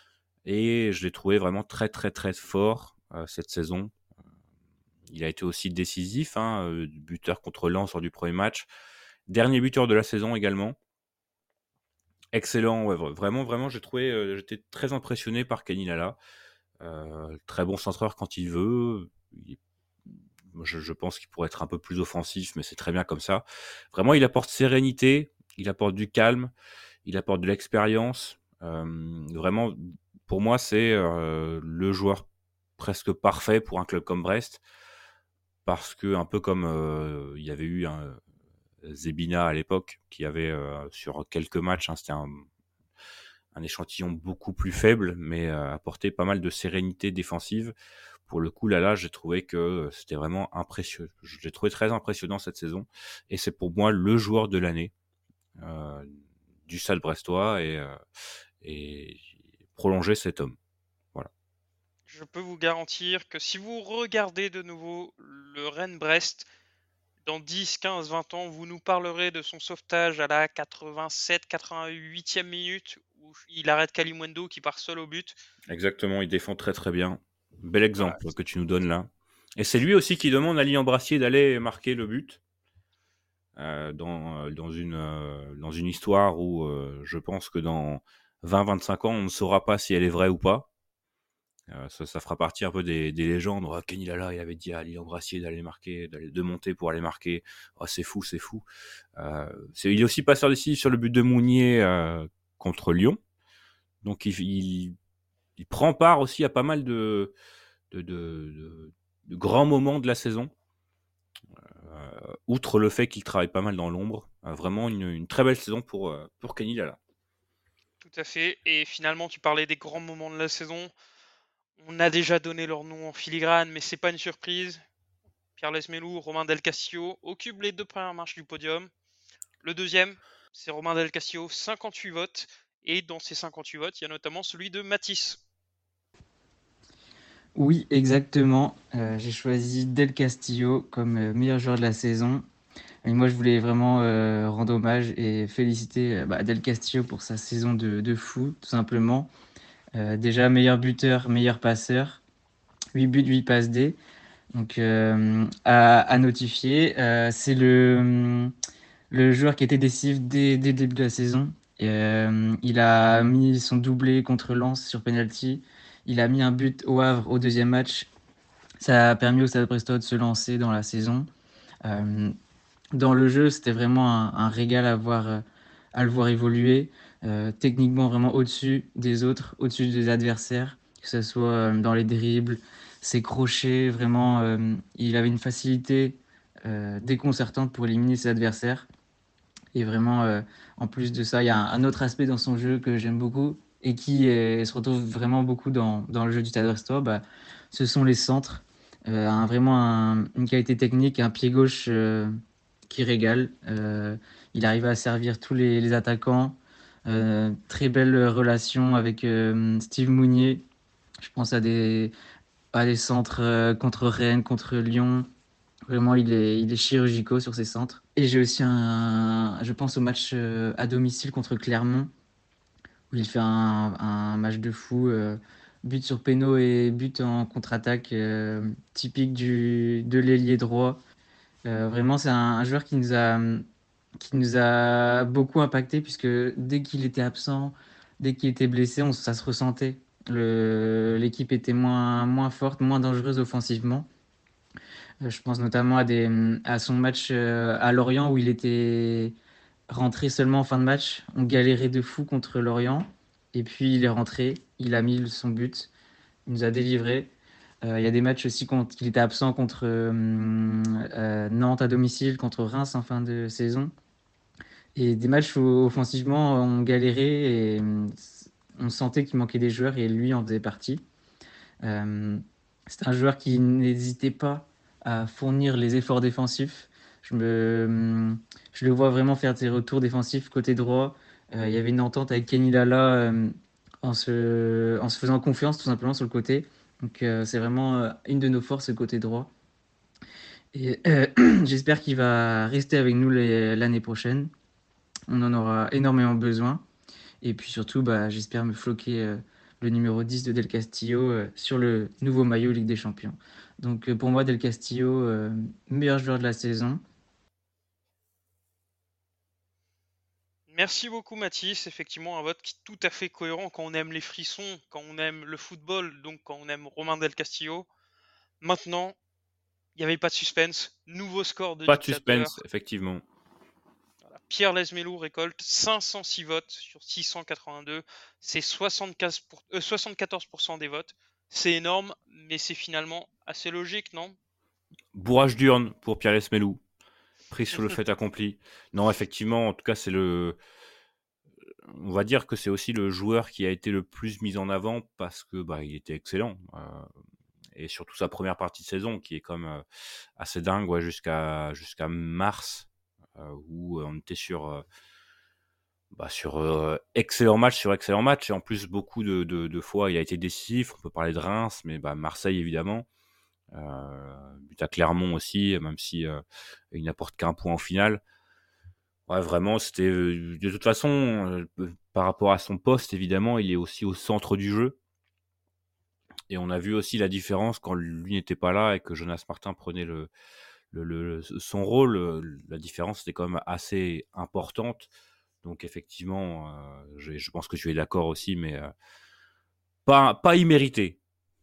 Et je l'ai trouvé vraiment très très très fort euh, cette saison. Il a été aussi décisif, hein, euh, buteur contre Lens lors du premier match. Dernier buteur de la saison également. Excellent, ouais, vraiment, vraiment, j'ai trouvé, euh, j'étais très impressionné par Kenny Lala. Euh, très bon centreur quand il veut. Il, je, je pense qu'il pourrait être un peu plus offensif, mais c'est très bien comme ça. Vraiment, il apporte sérénité, il apporte du calme, il apporte de l'expérience. Euh, vraiment, pour moi, c'est euh, le joueur presque parfait pour un club comme Brest. Parce que, un peu comme euh, il y avait eu un Zebina à l'époque, qui avait euh, sur quelques matchs, hein, c'était un, un échantillon beaucoup plus faible, mais euh, apportait pas mal de sérénité défensive. Pour le coup, là, là, j'ai trouvé que c'était vraiment impressionnant. Je l'ai trouvé très impressionnant cette saison, et c'est pour moi le joueur de l'année euh, du Stade Brestois, et, euh, et prolonger cet homme. Voilà.
Je peux vous garantir que si vous regardez de nouveau le Rennes-Brest, dans dix, quinze, vingt ans, vous nous parlerez de son sauvetage à la quatre-vingt-sept, quatre-vingt-huitième minute où il arrête Kalimundo qui part seul au but.
Exactement, il défend très très bien. Bel exemple voilà. que tu nous donnes là. Et c'est lui aussi qui demande à Lilian Brassier d'aller marquer le but euh, dans, dans, une, euh, dans une histoire où euh, je pense que dans vingt à vingt-cinq ans, on ne saura pas si elle est vraie ou pas. Euh, ça, ça fera partie un peu des, des légendes. Oh, Kenny Lala, il avait dit à Lilian Brassier d'aller marquer, d'aller de monter pour aller marquer. Oh, c'est fou, c'est fou. Euh, c'est, il est aussi passeur décisif sur le but de Mounier euh, contre Lyon. Donc il, il, il prend part aussi à pas mal de, de, de, de, de grands moments de la saison. Euh, outre le fait qu'il travaille pas mal dans l'ombre. Euh, vraiment une, une très belle saison pour, euh, pour Kenny Lala.
Tout à fait. Et finalement, tu parlais des grands moments de la saison. On a déjà donné leur nom en filigrane, mais c'est pas une surprise. Pierre Lesmelou, Romain Del Castillo occupent les deux premières marches du podium. Le deuxième, c'est Romain Del Castillo, cinquante-huit votes. Et dans ces cinquante-huit votes, il y a notamment celui de Mathis.
Oui, exactement. Euh, j'ai choisi Del Castillo comme euh, meilleur joueur de la saison. Et moi, je voulais vraiment euh, rendre hommage et féliciter euh, bah, Del Castillo pour sa saison de, de fou, tout simplement. Euh, déjà, meilleur buteur, meilleur passeur. huit buts, huit passes D. Donc, euh, à, à notifier. Euh, c'est le, le joueur qui était décisif dès, dès le début de la saison. Et, euh, il a mis son doublé contre Lens sur penalty. Il a mis un but au Havre au deuxième match. Ça a permis au Stade Brestois de se lancer dans la saison. Euh, dans le jeu, c'était vraiment un, un régal à, voir, à le voir évoluer. Euh, techniquement, vraiment au-dessus des autres, au-dessus des adversaires, que ce soit dans les dribbles, ses crochets. Vraiment, euh, il avait une facilité euh, déconcertante pour éliminer ses adversaires. Et vraiment, euh, en plus de ça, il y a un, un autre aspect dans son jeu que j'aime beaucoup et qui est, se retrouve vraiment beaucoup dans, dans le jeu du Stade Brestois, bah, ce sont les centres. Euh, un, vraiment un, une qualité technique, un pied gauche euh, qui régale. Euh, il arrive à servir tous les, les attaquants. Euh, très belle relation avec euh, Steve Mounier. Je pense à des, à des centres euh, contre Rennes, contre Lyon. Vraiment, il est, il est chirurgical sur ses centres. Et j'ai aussi un, je pense au match euh, à domicile contre Clermont, où il fait un, un match de fou, euh, but sur péno et but en contre-attaque, euh, typique du, de l'ailier droit. Euh, vraiment, c'est un, un joueur qui nous a, qui nous a beaucoup impacté, puisque dès qu'il était absent, dès qu'il était blessé, on, ça se ressentait. Le, l'équipe était moins, moins forte, moins dangereuse offensivement. Euh, Je pense notamment à, des, à son match euh, à Lorient où il était rentré seulement en fin de match. On galérait de fou contre Lorient. Et puis il est rentré, il a mis son but, il nous a délivré. Euh, Il y a des matchs aussi contre, qu'il était absent contre euh, euh, Nantes à domicile, contre Reims en fin de saison. Et des matchs où offensivement on galérait et euh, on sentait qu'il manquait des joueurs et lui en faisait partie. Euh, c'est un joueur qui n'hésitait pas à fournir les efforts défensifs. Je, me, je le vois vraiment faire ses retours défensifs côté droit. Euh, il y avait une entente avec Kenny Lala euh, en, se, en se faisant confiance tout simplement sur le côté. Donc euh, c'est vraiment euh, une de nos forces, le côté droit. Et euh, j'espère qu'il va rester avec nous les- l'année prochaine. On en aura énormément besoin. Et puis surtout, bah, j'espère me floquer euh, le numéro dix de Del Castillo euh, sur le nouveau maillot Ligue des Champions. Donc euh, pour moi, Del Castillo, euh, meilleur joueur de la saison.
Merci beaucoup Mathis, effectivement un vote qui est tout à fait cohérent quand on aime les frissons, quand on aime le football, donc quand on aime Romain Del Castillo. Maintenant, il n'y avait pas de suspense, nouveau score de
Pas de
dictateur.
suspense, effectivement.
Voilà. Pierre Lesmelou récolte cinq cent six votes sur six cent quatre-vingt-deux, c'est soixante-quinze pour... euh, soixante-quatorze pour cent des votes. C'est énorme, mais c'est finalement assez logique, non?
Bourrage d'urne pour Pierre Lesmelou, pris sur le fait accompli. Non, effectivement, en tout cas, c'est le. On va dire que c'est aussi le joueur qui a été le plus mis en avant parce que bah, il était excellent. Euh, et surtout sa première partie de saison qui est comme euh, assez dingue ouais, jusqu'à jusqu'à mars euh, où on était sur euh, bah, sur euh, excellent match sur excellent match et en plus beaucoup de, de, de fois il a été décisif. On peut parler de Reims, mais bah, Marseille évidemment. Euh, but à Clermont aussi, même si euh, il n'apporte qu'un point au final. Ouais, vraiment, c'était euh, de toute façon euh, par rapport à son poste, évidemment, il est aussi au centre du jeu. Et on a vu aussi la différence quand lui n'était pas là et que Jonas Martin prenait le, le, le son rôle. La différence était quand même assez importante. Donc effectivement, euh, je, je pense que tu es d'accord aussi, mais euh, pas, pas immérité.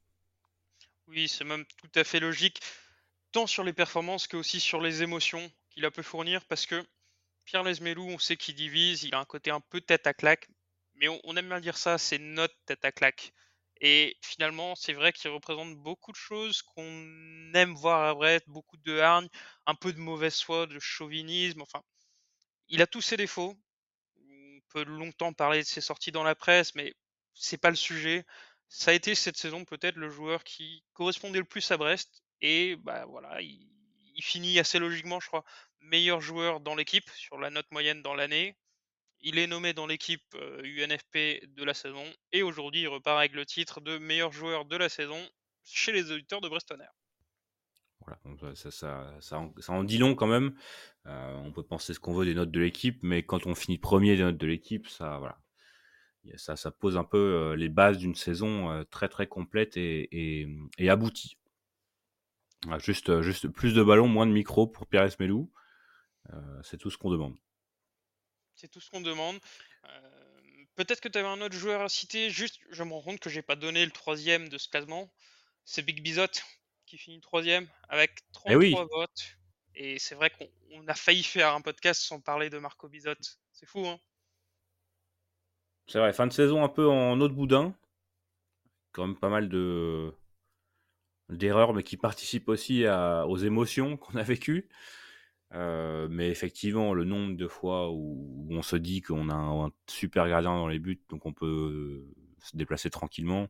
Oui, c'est même tout à fait logique, tant sur les performances que aussi sur les émotions qu'il a pu fournir, parce que Pierre Lesmelou, on sait qu'il divise, il a un côté un peu tête à claque, mais on, on aime bien dire ça, c'est notre tête à claque. Et finalement, c'est vrai qu'il représente beaucoup de choses qu'on aime voir à Brest, beaucoup de hargne, un peu de mauvaise foi, de chauvinisme, enfin, il a tous ses défauts. On peut longtemps parler de ses sorties dans la presse, mais c'est pas le sujet. Ça a été cette saison peut-être le joueur qui correspondait le plus à Brest, et bah voilà, il, il finit assez logiquement, je crois, meilleur joueur dans l'équipe sur la note moyenne dans l'année. Il est nommé dans l'équipe euh, U N F P de la saison, et aujourd'hui il repart avec le titre de meilleur joueur de la saison chez les auditeurs de Brestonner.
Voilà, donc ça, ça, ça, en, ça en dit long quand même. Euh, on peut penser ce qu'on veut des notes de l'équipe, mais quand on finit premier des notes de l'équipe, ça, voilà, ça, ça pose un peu euh, les bases d'une saison euh, très très complète et, et, et aboutie. Voilà, juste, juste plus de ballons, moins de micros pour Pierre Esmelou. Euh, c'est tout ce qu'on demande.
C'est tout ce qu'on demande. Euh, peut-être que tu avais un autre joueur à citer. Juste, je me rends compte que j'ai pas donné le troisième de ce classement. C'est Big Bizot qui finit troisième avec trente-trois
Eh oui.
votes. Et c'est vrai qu'on on a failli faire un podcast sans parler de Marco Bizot. C'est fou, hein?
C'est vrai, fin de saison un peu en autre boudin. Quand même pas mal de d'erreurs, mais qui participent aussi à, aux émotions qu'on a vécues. Euh, mais effectivement, le nombre de fois où, où on se dit qu'on a un, un super gardien dans les buts, donc on peut se déplacer tranquillement,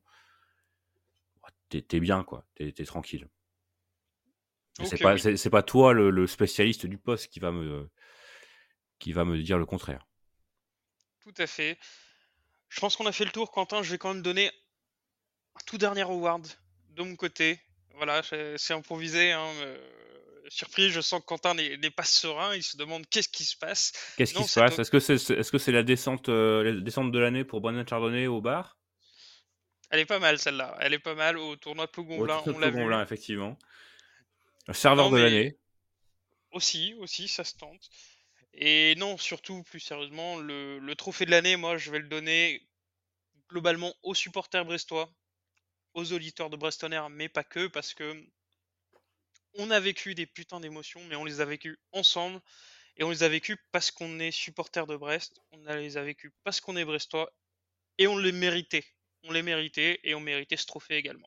t'es, t'es bien, quoi. T'es, t'es tranquille. Okay, c'est, pas, oui. c'est, c'est pas toi, le, le spécialiste du poste, qui va me, qui va me dire le contraire.
Tout à fait. Je pense qu'on a fait le tour, Quentin. Je vais quand même donner un tout dernier award de mon côté. Voilà, c'est improvisé, hein, surpris, je sens que Quentin n'est n'est pas serein, il se demande qu'est-ce qui se passe.
Qu'est-ce qui
Non,
se
cette
passe?
o
Est-ce que c'est c'est est-ce que c'est la descente, heu, la descente de l'année pour Brandon Chardonnay au bar?
elle est pas mal celle-là, elle est pas mal au tournoi de
Au
Plougonvelin,
tournoi
on
de
l'a
Plougonvelin,
vu.
effectivement. Le serveur
Non,
de
mais
l'année.
aussi, aussi, ça se tente. Et non, surtout, plus sérieusement, le le trophée de l'année, moi, je vais le donner globalement aux supporters brestois, aux auditeurs de Brest On Air, mais pas que, parce que on a vécu des putains d'émotions, mais on les a vécues ensemble, et on les a vécues parce qu'on est supporters de Brest, on a les a vécues parce qu'on est brestois, et on les méritait. On les méritait, et on méritait ce trophée également.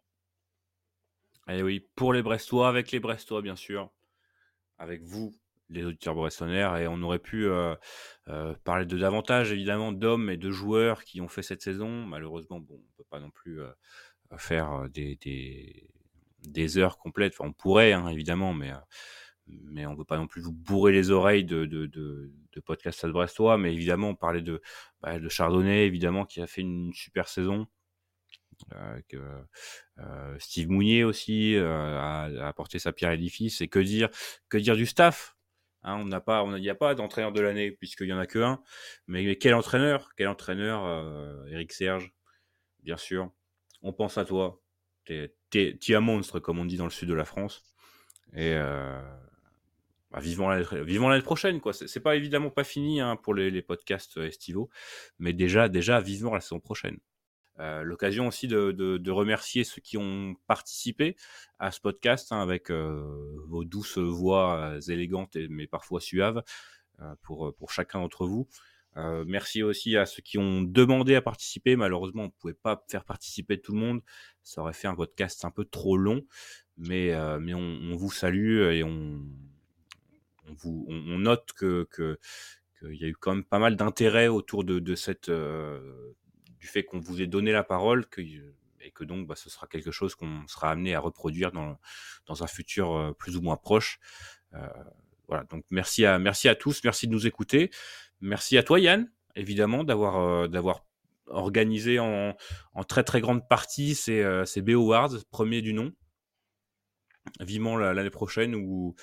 Et oui, pour les Brestois, avec les Brestois, bien sûr, avec vous, les auditeurs brestonaires, et on aurait pu euh, euh, parler de davantage, évidemment, d'hommes et de joueurs qui ont fait cette saison. Malheureusement, bon, on peut pas non plus euh, faire euh, des, des, des heures complètes. Enfin, on pourrait, hein, évidemment, mais, euh, mais on veut pas non plus vous bourrer les oreilles de, de, de, de podcasts Stade brestois. Mais évidemment, on parlait de, bah, de Chardonnay, évidemment, qui a fait une super saison. Euh, que, euh, Steve Mounier aussi euh, a, a apporté sa pierre à l'édifice. Et que dire, que dire du staff, hein, on n'a pas, on n'y a pas d'entraîneur de l'année puisqu'il y en a que un. Mais, mais quel entraîneur, quel entraîneur, euh, Eric Serge, bien sûr. On pense à toi. T'es, t'es, t'es un monstre comme on dit dans le sud de la France. Et euh, bah, vivement l'année, vivement l'année prochaine, quoi. C'est, c'est pas évidemment pas fini hein, pour les, les podcasts estivaux, mais déjà, déjà vivement la saison prochaine. Euh, l'occasion aussi de, de, de remercier ceux qui ont participé à ce podcast hein, avec euh, vos douces voix euh, élégantes et, mais parfois suaves euh, pour, pour chacun d'entre vous. Euh, merci aussi à ceux qui ont demandé à participer. Malheureusement, on ne pouvait pas faire participer tout le monde. Ça aurait fait un podcast un peu trop long, mais, euh, mais on, on vous salue et on, on, vous, on, on note que, que, qu'il y a eu quand même pas mal d'intérêt autour de, de cette... Euh, du fait qu'on vous ait donné la parole que, et que donc bah, ce sera quelque chose qu'on sera amené à reproduire dans, dans un futur euh, plus ou moins proche. Euh, voilà, donc merci à, merci à tous, merci de nous écouter. Merci à toi Yann, évidemment, d'avoir, euh, d'avoir organisé en, en très très grande partie ces, euh, ces B O Awards, premier du nom. Vivement l'année prochaine où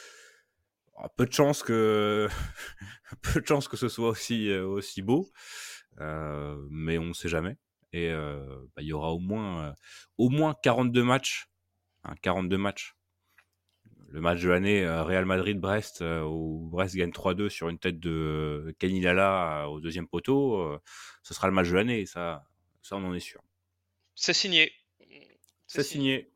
peu de chance que peu de chance que ce soit aussi, euh, aussi beau. Euh, mais on ne sait jamais. Et il euh, bah, y aura au moins, euh, au moins quarante-deux matchs. Hein, quarante-deux matchs. Le match de l'année, euh, Real Madrid-Brest, euh, où Brest gagne trois deux sur une tête de euh, Kenny Lala euh, au deuxième poteau. Euh, ce sera le match de l'année, ça, ça on en est sûr.
C'est signé.
C'est, C'est signé. signé.